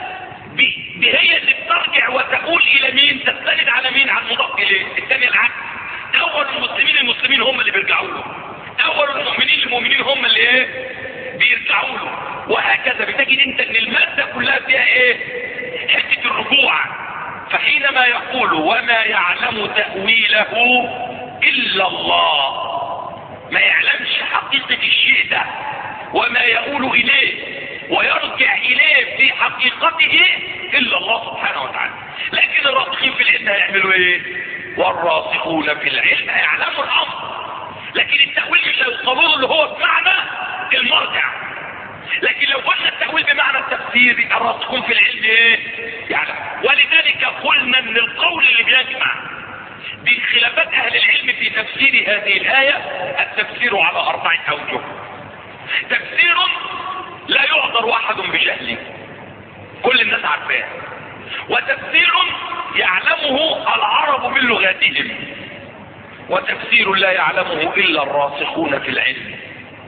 هي اللي بترجع وتقول الى مين؟ تستند على مين؟ على المضاف اليه. الثاني العكس، اول المسلمين هم اللي بيرجعوا له، اول المؤمنين هم اللي ايه؟ بيرجعوا له. وهكذا بتجد انت ان المادة كلها فيها ايه؟ حتة الرجوع. فحينما يقول وما يعلم تأويله الا الله، ما يعلمش حقيقة الشيء ده وما يقول اليه ويرجع اليه في حقيقته الا الله سبحانه وتعالى. لكن الراسخين في العلم هيعملوا ايه؟ والراسخون في العلم هيعلموا الامر، لكن التأويل مش هيوصلوا له اللي هو بمعنى المرجع. لكن لو قلنا التأويل بمعنى التفسير يبقى الراسخون في العلم ايه؟ يعلم. ولذلك قلنا ان القول اللي بيجمع بخلافات اهل العلم في تفسير هذه الآية. التفسير على 4 أوجه. تفسير لا يعذر احد بجهله، كل الناس عارفاه. وتفسير يعلمه العرب من لغاتهم. وتفسير لا يعلمه الا الراسخون في العلم.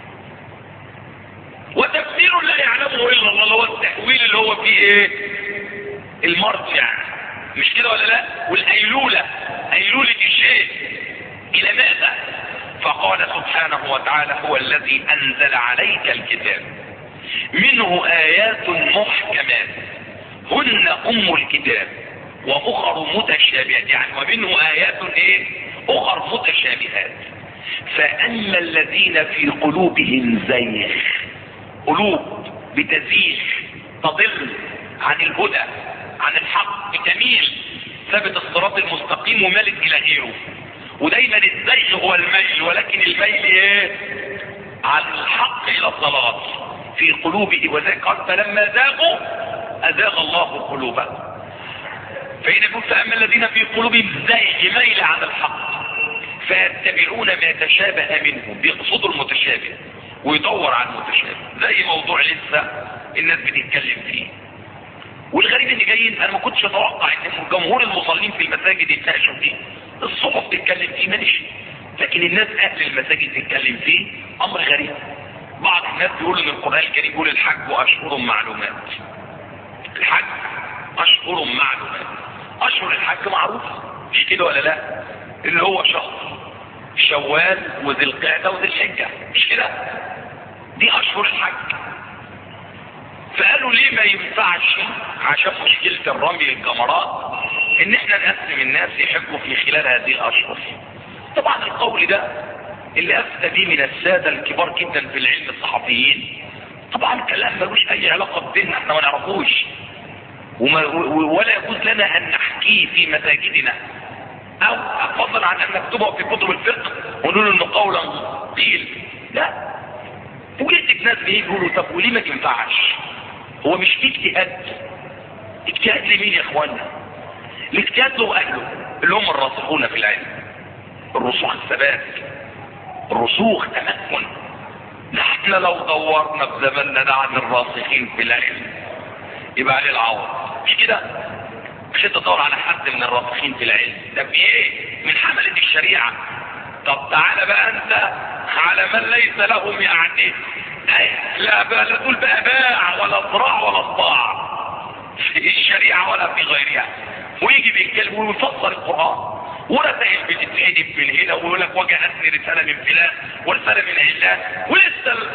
وتفسير لا يعلمه الا الله، اللي هو التأويل اللي هو فيه ايه؟ المرجع، مش كده ولا لا؟ والأيلولة، أيلولة الشيء الى ماذا؟ فقال سبحانه وتعالى: هو الذي انزل عليك الكتاب منه آيات محكمات هن أم الكتاب وأخر متشابهات، يعني ومنه آيات ايه؟ أخر متشابهات. فأما الذين في قلوبهم زيغ، قلوب بتزيغ، تضل عن الهدى، عن الحق، بتميل، ثابت الصراط المستقيم ومالت إلى غيره. ودايما الزيغ هو الميل، ولكن الميل ايه؟ عن الحق إلى الضلال في قلوبه. وذلك قال: فلما زاغوا أزاغ الله قلوبهم. فإن يقول: فأما الذين في قلوبهم زيغ، ميل عن الحق، فيتبعون ما تشابه منه، بيقصدوا المتشابه ويدور عن المتشابه، زي موضوع لسه الناس بتتكلم فيه. والغريب ان جايين، انا ما كنتش اتوقع ان جمهور المصلين في المساجد يتناقشوا فيه. الصحف تتكلم فيه ماشي، لكن الناس اهل المساجد تتكلم فيه امر غريب. بعض الناس بيقولوا ان القرآن الكريم يقول: الحج اشهر معلومات. الحج اشهر معلومات. اشهر الحج معروف، مش كده ولا لا؟ اللي هو شهر شوال وذي القعدة وذي الحجة، مش كده؟ دي اشهر الحج. فقالوا ليه ما ينفعش عشان مشكلة الرمي الجمرات ان احنا نقسم الناس يحجوا في خلال هذه الاشهر. طبعا القول ده اللي افتى به من السادة الكبار جدا في العلم الصحفيين، طبعا كلام ملوش اي علاقة بديننا، احنا ما نعرفوش ولا يجوز لنا ان نحكيه في مساجدنا، او افضل عن ان نكتبه في كتب الفقه ونقول انه قولا قيل. لا، وجدت ناس بيقولوا: طب وليه ما ينفعش؟ هو مش في اجتهاد؟ اجتهاد لمين يا اخوانا؟ الاجتهاد له اهله اللي هم الراسخون في العلم، الرسوخ الثبات، الرسوخ تمكن. نحن لو دورنا في زماننا ده عن الراسخين في العلم يبقى عليه العوض، مش كده؟ مش انت تدور على حد من الراسخين في العلم ده بايه؟ من حملة الشريعة. طب تعالى بقى انت على من ليس لهم يعني لا بقى، لا تقول بقى باع ولا ضراع ولا صباع في الشريعة ولا في غيرها، ويجي بيتكلم ويفسر القرآن، ورسائل بتتحدث من هنا ويقول لك: وجهتني رسالة من فلان ورسالة من علان، ولسه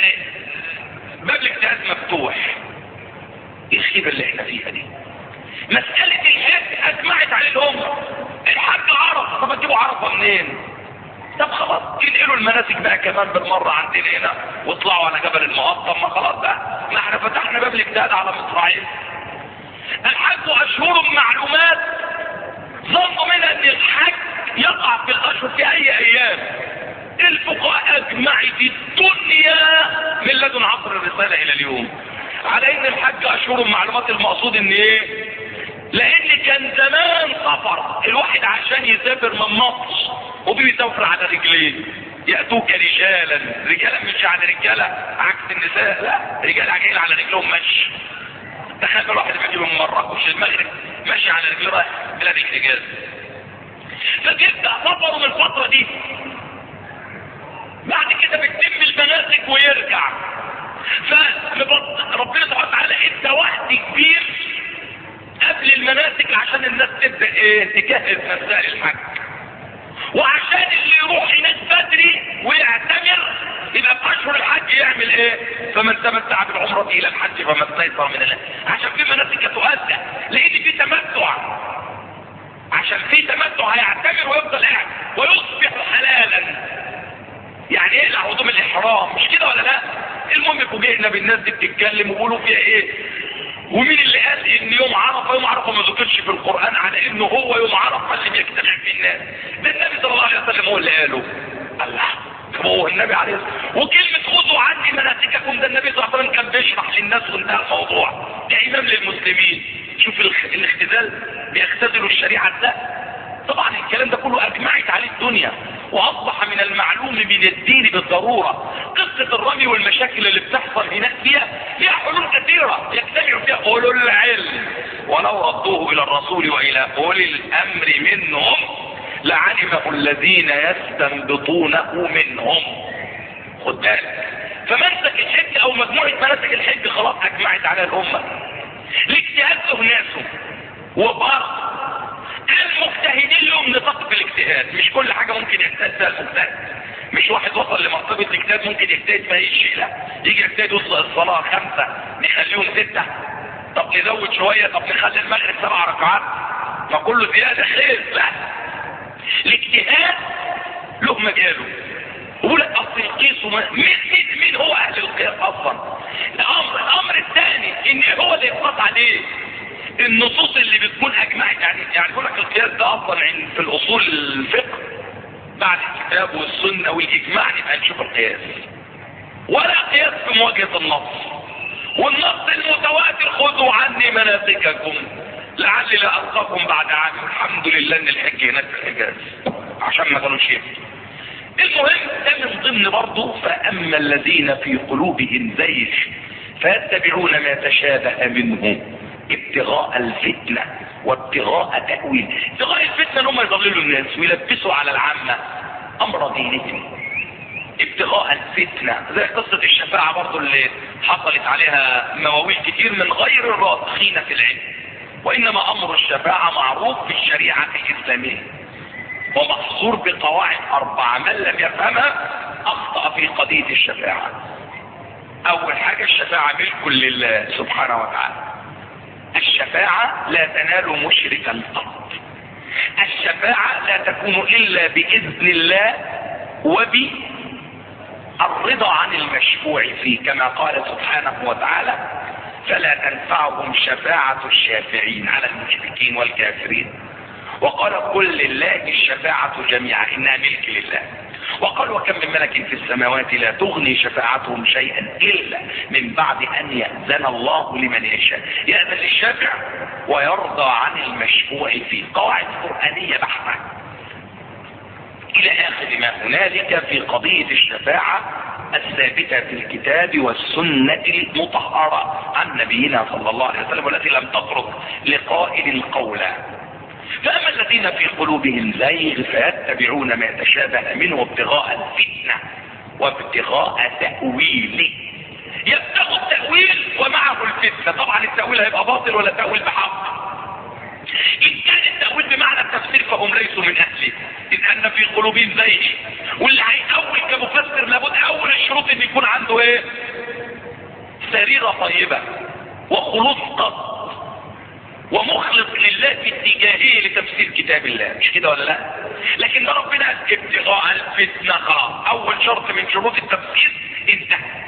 باب الاجتهاد مفتوح. ايه الخيبة اللي احنا فيها دي؟ مسألة الحج اجمعت على الامة. الحج عرفة، طب تجيبوا عرفة منين؟ طب خلاص تنقلوا المناسك بقى كمان بالمرة عندنا هنا واطلعوا على جبل المقطم. ما خلاص بقى، ما احنا فتحنا باب الاجتهاد على مصراعين. الحج اشهر معلومات، ظنوا منها ان الحج يقع في الاشهر في اي ايام. الفقهاء اجمعت الدنيا من لدن عصر الرسالة الى اليوم على ان الحج اشهر معلومات. المقصود ان ايه؟ لان كان زمان سفر، الواحد عشان يسافر من مصر وبيسافر على رجليه، يأتوك رجالا، رجالا مش على رجالة عكس النساء، لا، رجالا جايين على رجلهم مشي. تخيل الواحد بيجي من مراكش المغرب ماشي على رجليه رايح بلاد الحجاز، فتبدأ سفره من الفترة دي. بعد كده بتتم المناسك ويرجع. فربنا سبحانه وتعالى ادى وقت كبير قبل المناسك عشان الناس تبدأ ايه؟ تجهز نفسها للحج. وعشان اللي يروح هناك بدري ويعتمر يبقى في اشهر الحج يعمل ايه؟ فمن تمتع بالعمرة الى الحج فما استيسر من الله. عشان في مناسك تؤدى، لان في تمتع. عشان في تمتع هيعتمر ويفضل قاعد ويصبح حلالا، يعني يقلع هدوم الاحرام، مش كده ولا لا؟ المهم فوجئنا بالناس دي بتتكلم وبيقولوا فيها ايه؟ ومين اللي قال ان يوم عرفه، يوم عرفه ما ذكرش في القرآن على انه هو يوم عرفه اللي بيجتمع فيه الناس؟ ده النبي صلى الله عليه وسلم هو اللي قاله. الله، هو النبي عليه الصلاة والسلام. وكلمة خذوا عني مناسككم ده النبي صلى الله عليه وسلم كان بيشرح للناس وانتهى الموضوع. ده امام للمسلمين. شوف الاختزال، بيختزلوا الشريعة ده طبعا الكلام ده كله اجمعت عليه الدنيا، واصبح من المعلوم من الدين بالضرورة. قصة الرمي والمشاكل اللي بتحصل هناك فيها حلول كثيرة يجتمع فيها اولو العلم، ولو ردوه الى الرسول والى اولي الامر منهم لعلمه الذين يستنبطونه منهم. خد بالك، فمنسك الحج او مجموعة مناسك الحج خلاص اجمعت على الامة. الاجتهاد له ناسه، وبرضه المجتهدين لهم نطاق في الاجتهاد، مش كل حاجة ممكن يجتهد فيها المجتهد. مش واحد وصل لمرتبة الاجتهاد ممكن يجتهد في اي شيء، لا، يجي يجتهد يوصل الصلاة 5 نخليهم 6، طب نزود شوية، طب نخلي المغرب 7 ركعات، ما كله زيادة خير. لا، الاجتهاد له مجاله. يقول لك اصل القيس مين هو اهل القياس اصلا؟ الامر الثاني ان هو اللي يقاس عليه النصوص اللي بتكون اجمعت. يعني يقول لك القياس ده اصلا في الاصول الفقه بعد الكتاب والسنه والاجماع نبقى نشوف القياس، ولا قياس في مواجهه النص. والنص المتواتر خذوا عني مناسككم لعلي لا القاكم بعد عام. الحمد لله ان الحج هناك في الحجاز عشان ما كانوش يفتوا. المهم ده من ضمن برضه فاما الذين في قلوبهم زيغ فيتبعون ما تشابه منه ابتغاء الفتنه وابتغاء تاويل. ابتغاء الفتنه ان هم يضللوا الناس ويلبسوا على العامه امر دينهم. ابتغاء الفتنه زي قصه الشفاعه برضه اللي حصلت عليها مواويل كتير من غير الراسخين في العلم. وانما امر الشفاعه معروف في الشريعه الاسلاميه ومحصور بقواعد 4، من لم يفهمها اخطأ في قضية الشفاعة. اول حاجة الشفاعة ملك لله سبحانه وتعالى. الشفاعة لا تنال مشركا قط. الشفاعة لا تكون الا باذن الله وبالرضا عن المشفوع فيه، كما قال سبحانه وتعالى فلا تنفعهم شفاعة الشافعين على المشركين والكافرين. وقال قل لله الشفاعة جميعا انها ملك لله. وقال وكم من ملك في السماوات لا تغني شفاعتهم شيئا الا من بعد ان يأذن الله لمن يشاء. يأذن للشافع ويرضى عن المشفوع فيه. قواعد قرآنية بحتة الى اخر ما هنالك في قضية الشفاعة الثابتة في الكتاب والسنة المطهرة عن نبينا صلى الله عليه وسلم، والتي لم تترك لقائل القول. فأما الذين في قلوبهم زيغ فيتبعون ما تشابه منه ابتغاء الفتنة وابتغاء تأويله. يبتغوا التأويل ومعه الفتنة. طبعا التأويل هيبقى باطل ولا تأويل بحق. إن كان التأويل بمعنى التفسير فهم ليسوا من أهله، إذ أن في قلوبهم زيغ. واللي هيأول كمفسر لابد أول الشروط إن يكون عنده إيه؟ سريرة طيبة وخلوص قصد ومخلص لله في اتجاهه لتفسير كتاب الله، مش كده ولا لا؟ لكن ربنا ابتغاء الفتنة خلاص اول شرط من شروط التفسير انتهى.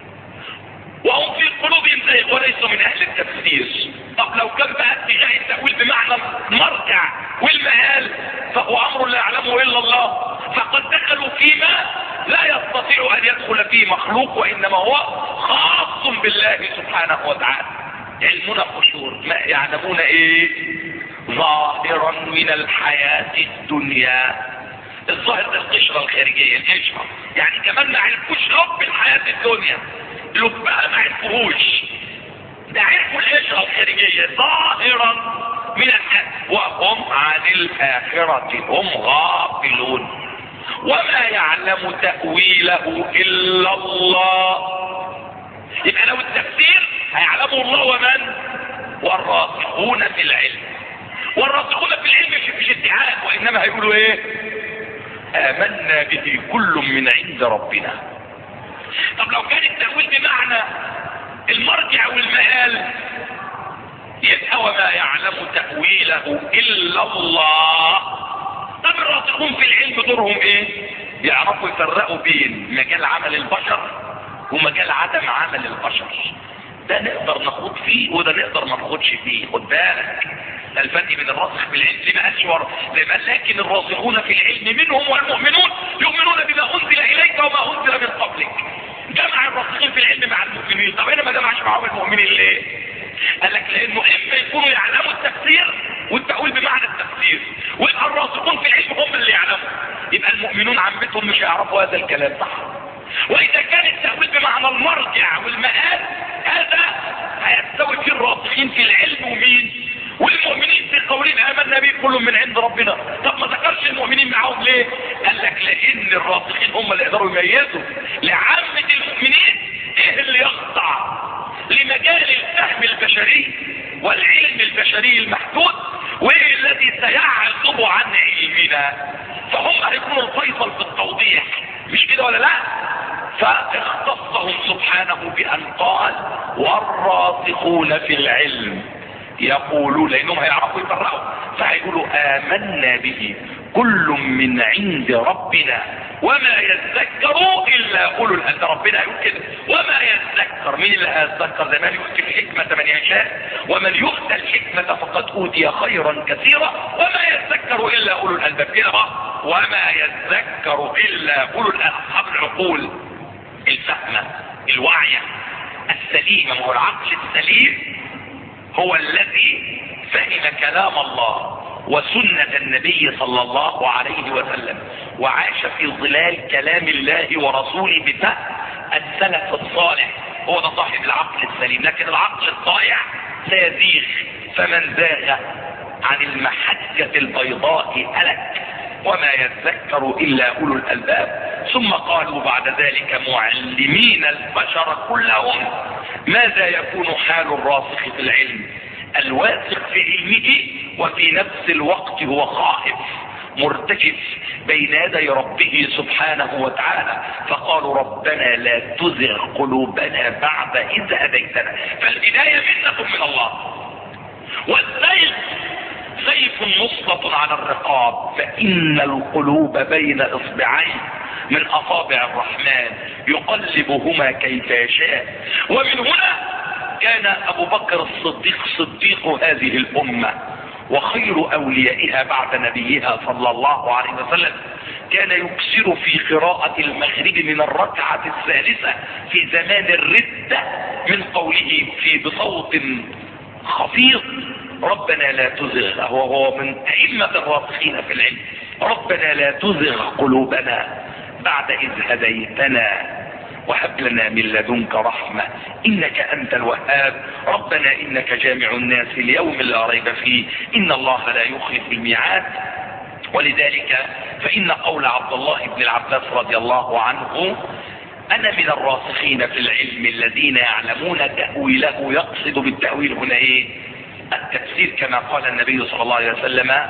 وهم في قلوبهم زيغ وليسوا من اهل التفسير. طب لو كان بقى اتجاه التأويل بمعنى المرجع والمآل فهو امر لا يعلمه الا الله، فقد دخلوا فيما لا يستطيع ان يدخل فيه مخلوق، وانما هو خاص بالله سبحانه وتعالى. علمنا قشور، ما يعلمون ايه؟ ظاهرا من الحياة الدنيا. الظاهر ده القشرة الخارجية، القشرة يعني كمان ما عرفوش رب الحياة الدنيا، لبها ما عرفوهوش، ده عرفوا القشرة الخارجية ظاهرا من الحياة، وهم عن الآخرة هم غافلون. وما يعلم تأويله إلا الله. يبقى لو التفسير هيعلمه الله ومن؟ والراسخون في العلم. والراسخون في العلم مش ادعاء، وانما هيقولوا ايه؟ آمنا به كل من عند ربنا. طب لو كان التأويل بمعنى المرجع والمآل يبقى وما يعلم تأويله إلا الله. طب الراسخون في العلم دورهم ايه؟ يعرفوا يفرقوا بين مجال عمل البشر ومجال عدم عمل البشر. ده نقدر نخوض فيه وده نقدر ما نخوضش فيه. خد بالك ده الفرق بين الراسخ في العلم لما اشور لكن الراسخون في العلم منهم والمؤمنون يؤمنون بما انزل اليك وما انزل من قبلك. جمع الراسخين في العلم مع المؤمنين. طب هنا ما جمعش معهم المؤمنين ليه؟ قال لك لانه اما يكونوا يعلموا التفسير والتأويل بمعنى التفسير، ويبقى الراسخون في العلم هم اللي يعلموا، يبقى المؤمنون عامتهم مش هيعرفوا هذا الكلام، صح؟ واذا كان التأويل بمعنى المرجع والمآل، هذا هيستوي فيه الراسخين في العلم ومين؟ والمؤمنين في قولين آمنا به كل من عند ربنا. طب ما ذكرش المؤمنين معاهم ليه؟ قال لك لان الراسخين هم اللي يقدروا يميزوا لعامة المؤمنين ايه اللي يخضع لمجال الفهم البشري والعلم البشري المحدود، وايه الذي سيعزب عن علمنا. فهم هيكونوا الفيصل في التوضيح، مش كده ولا لا؟ فاختصهم سبحانه بان قال والراسخون في العلم يقولون، لانهم هيعرفوا يفرقوا، فهيقولوا آمنا به كل من عند ربنا وما يذكر الا اولو الالباب. ربنا يقول كده وما يذكر، مين اللي هيذكر؟ ده من يؤتي الحكمة من يشاء ومن يؤتى الحكمة فقد اوتي خيرا كثيرا وما يذكر الا اولو الالباب. كده بقى وما يذكر الا اولو اصحاب العقول الفهمة الواعية السليمة. ما هو العقل السليم هو الذي فهم كلام الله وسنة النبي صلى الله عليه وسلم وعاش في ظلال كلام الله ورسوله بفهم السلف الصالح. هو ده صاحب العقل السليم. لكن العقل الضائع سيزيغ، فمن زاغ عن المحجة البيضاء هلك وما يذكر الا اولو الالباب. ثم قالوا بعد ذلك معلمين البشر كلهم ماذا يكون حال الراسخ في العلم الواثق في علمه وفي نفس الوقت هو خائف مرتجف بين يدي ربه سبحانه وتعالى. فقالوا ربنا لا تزغ قلوبنا بعد إذ هديتنا. فالهداية منة من الله، والسيف سيف مسلط على الرقاب، فإن القلوب بين إصبعين من أصابع الرحمن يقلبهما كيف يشاء. ومن هنا كان أبو بكر الصديق صديق هذه الأمة وخير أوليائها بعد نبيها صلى الله عليه وسلم، كان يكسر في قراءة المغرب من الركعة الثالثة في زمان الردة من قوله في بصوت خفيض ربنا لا تزغ، وهو من أئمة الراسخين في العلم، ربنا لا تزغ قلوبنا بعد إذ هديتنا وهب لنا من لدنك رحمة إنك أنت الوهاب، ربنا إنك جامع الناس ليوم لا ريب فيه إن الله لا يخلف الميعاد. ولذلك فإن قول عبد الله بن العباس رضي الله عنه أنا من الراسخين في العلم الذين يعلمون تأويله، يقصد بالتأويل هنا إيه؟ التفسير كما قال النبي صلى الله عليه وسلم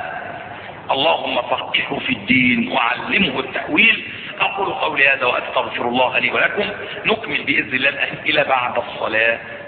اللهم فقهه في الدين وعلمه التأويل. أقول قولي هذا وأستغفر الله لي ولكم. نكمل بإذن الله الأسئلة بعد الصلاة.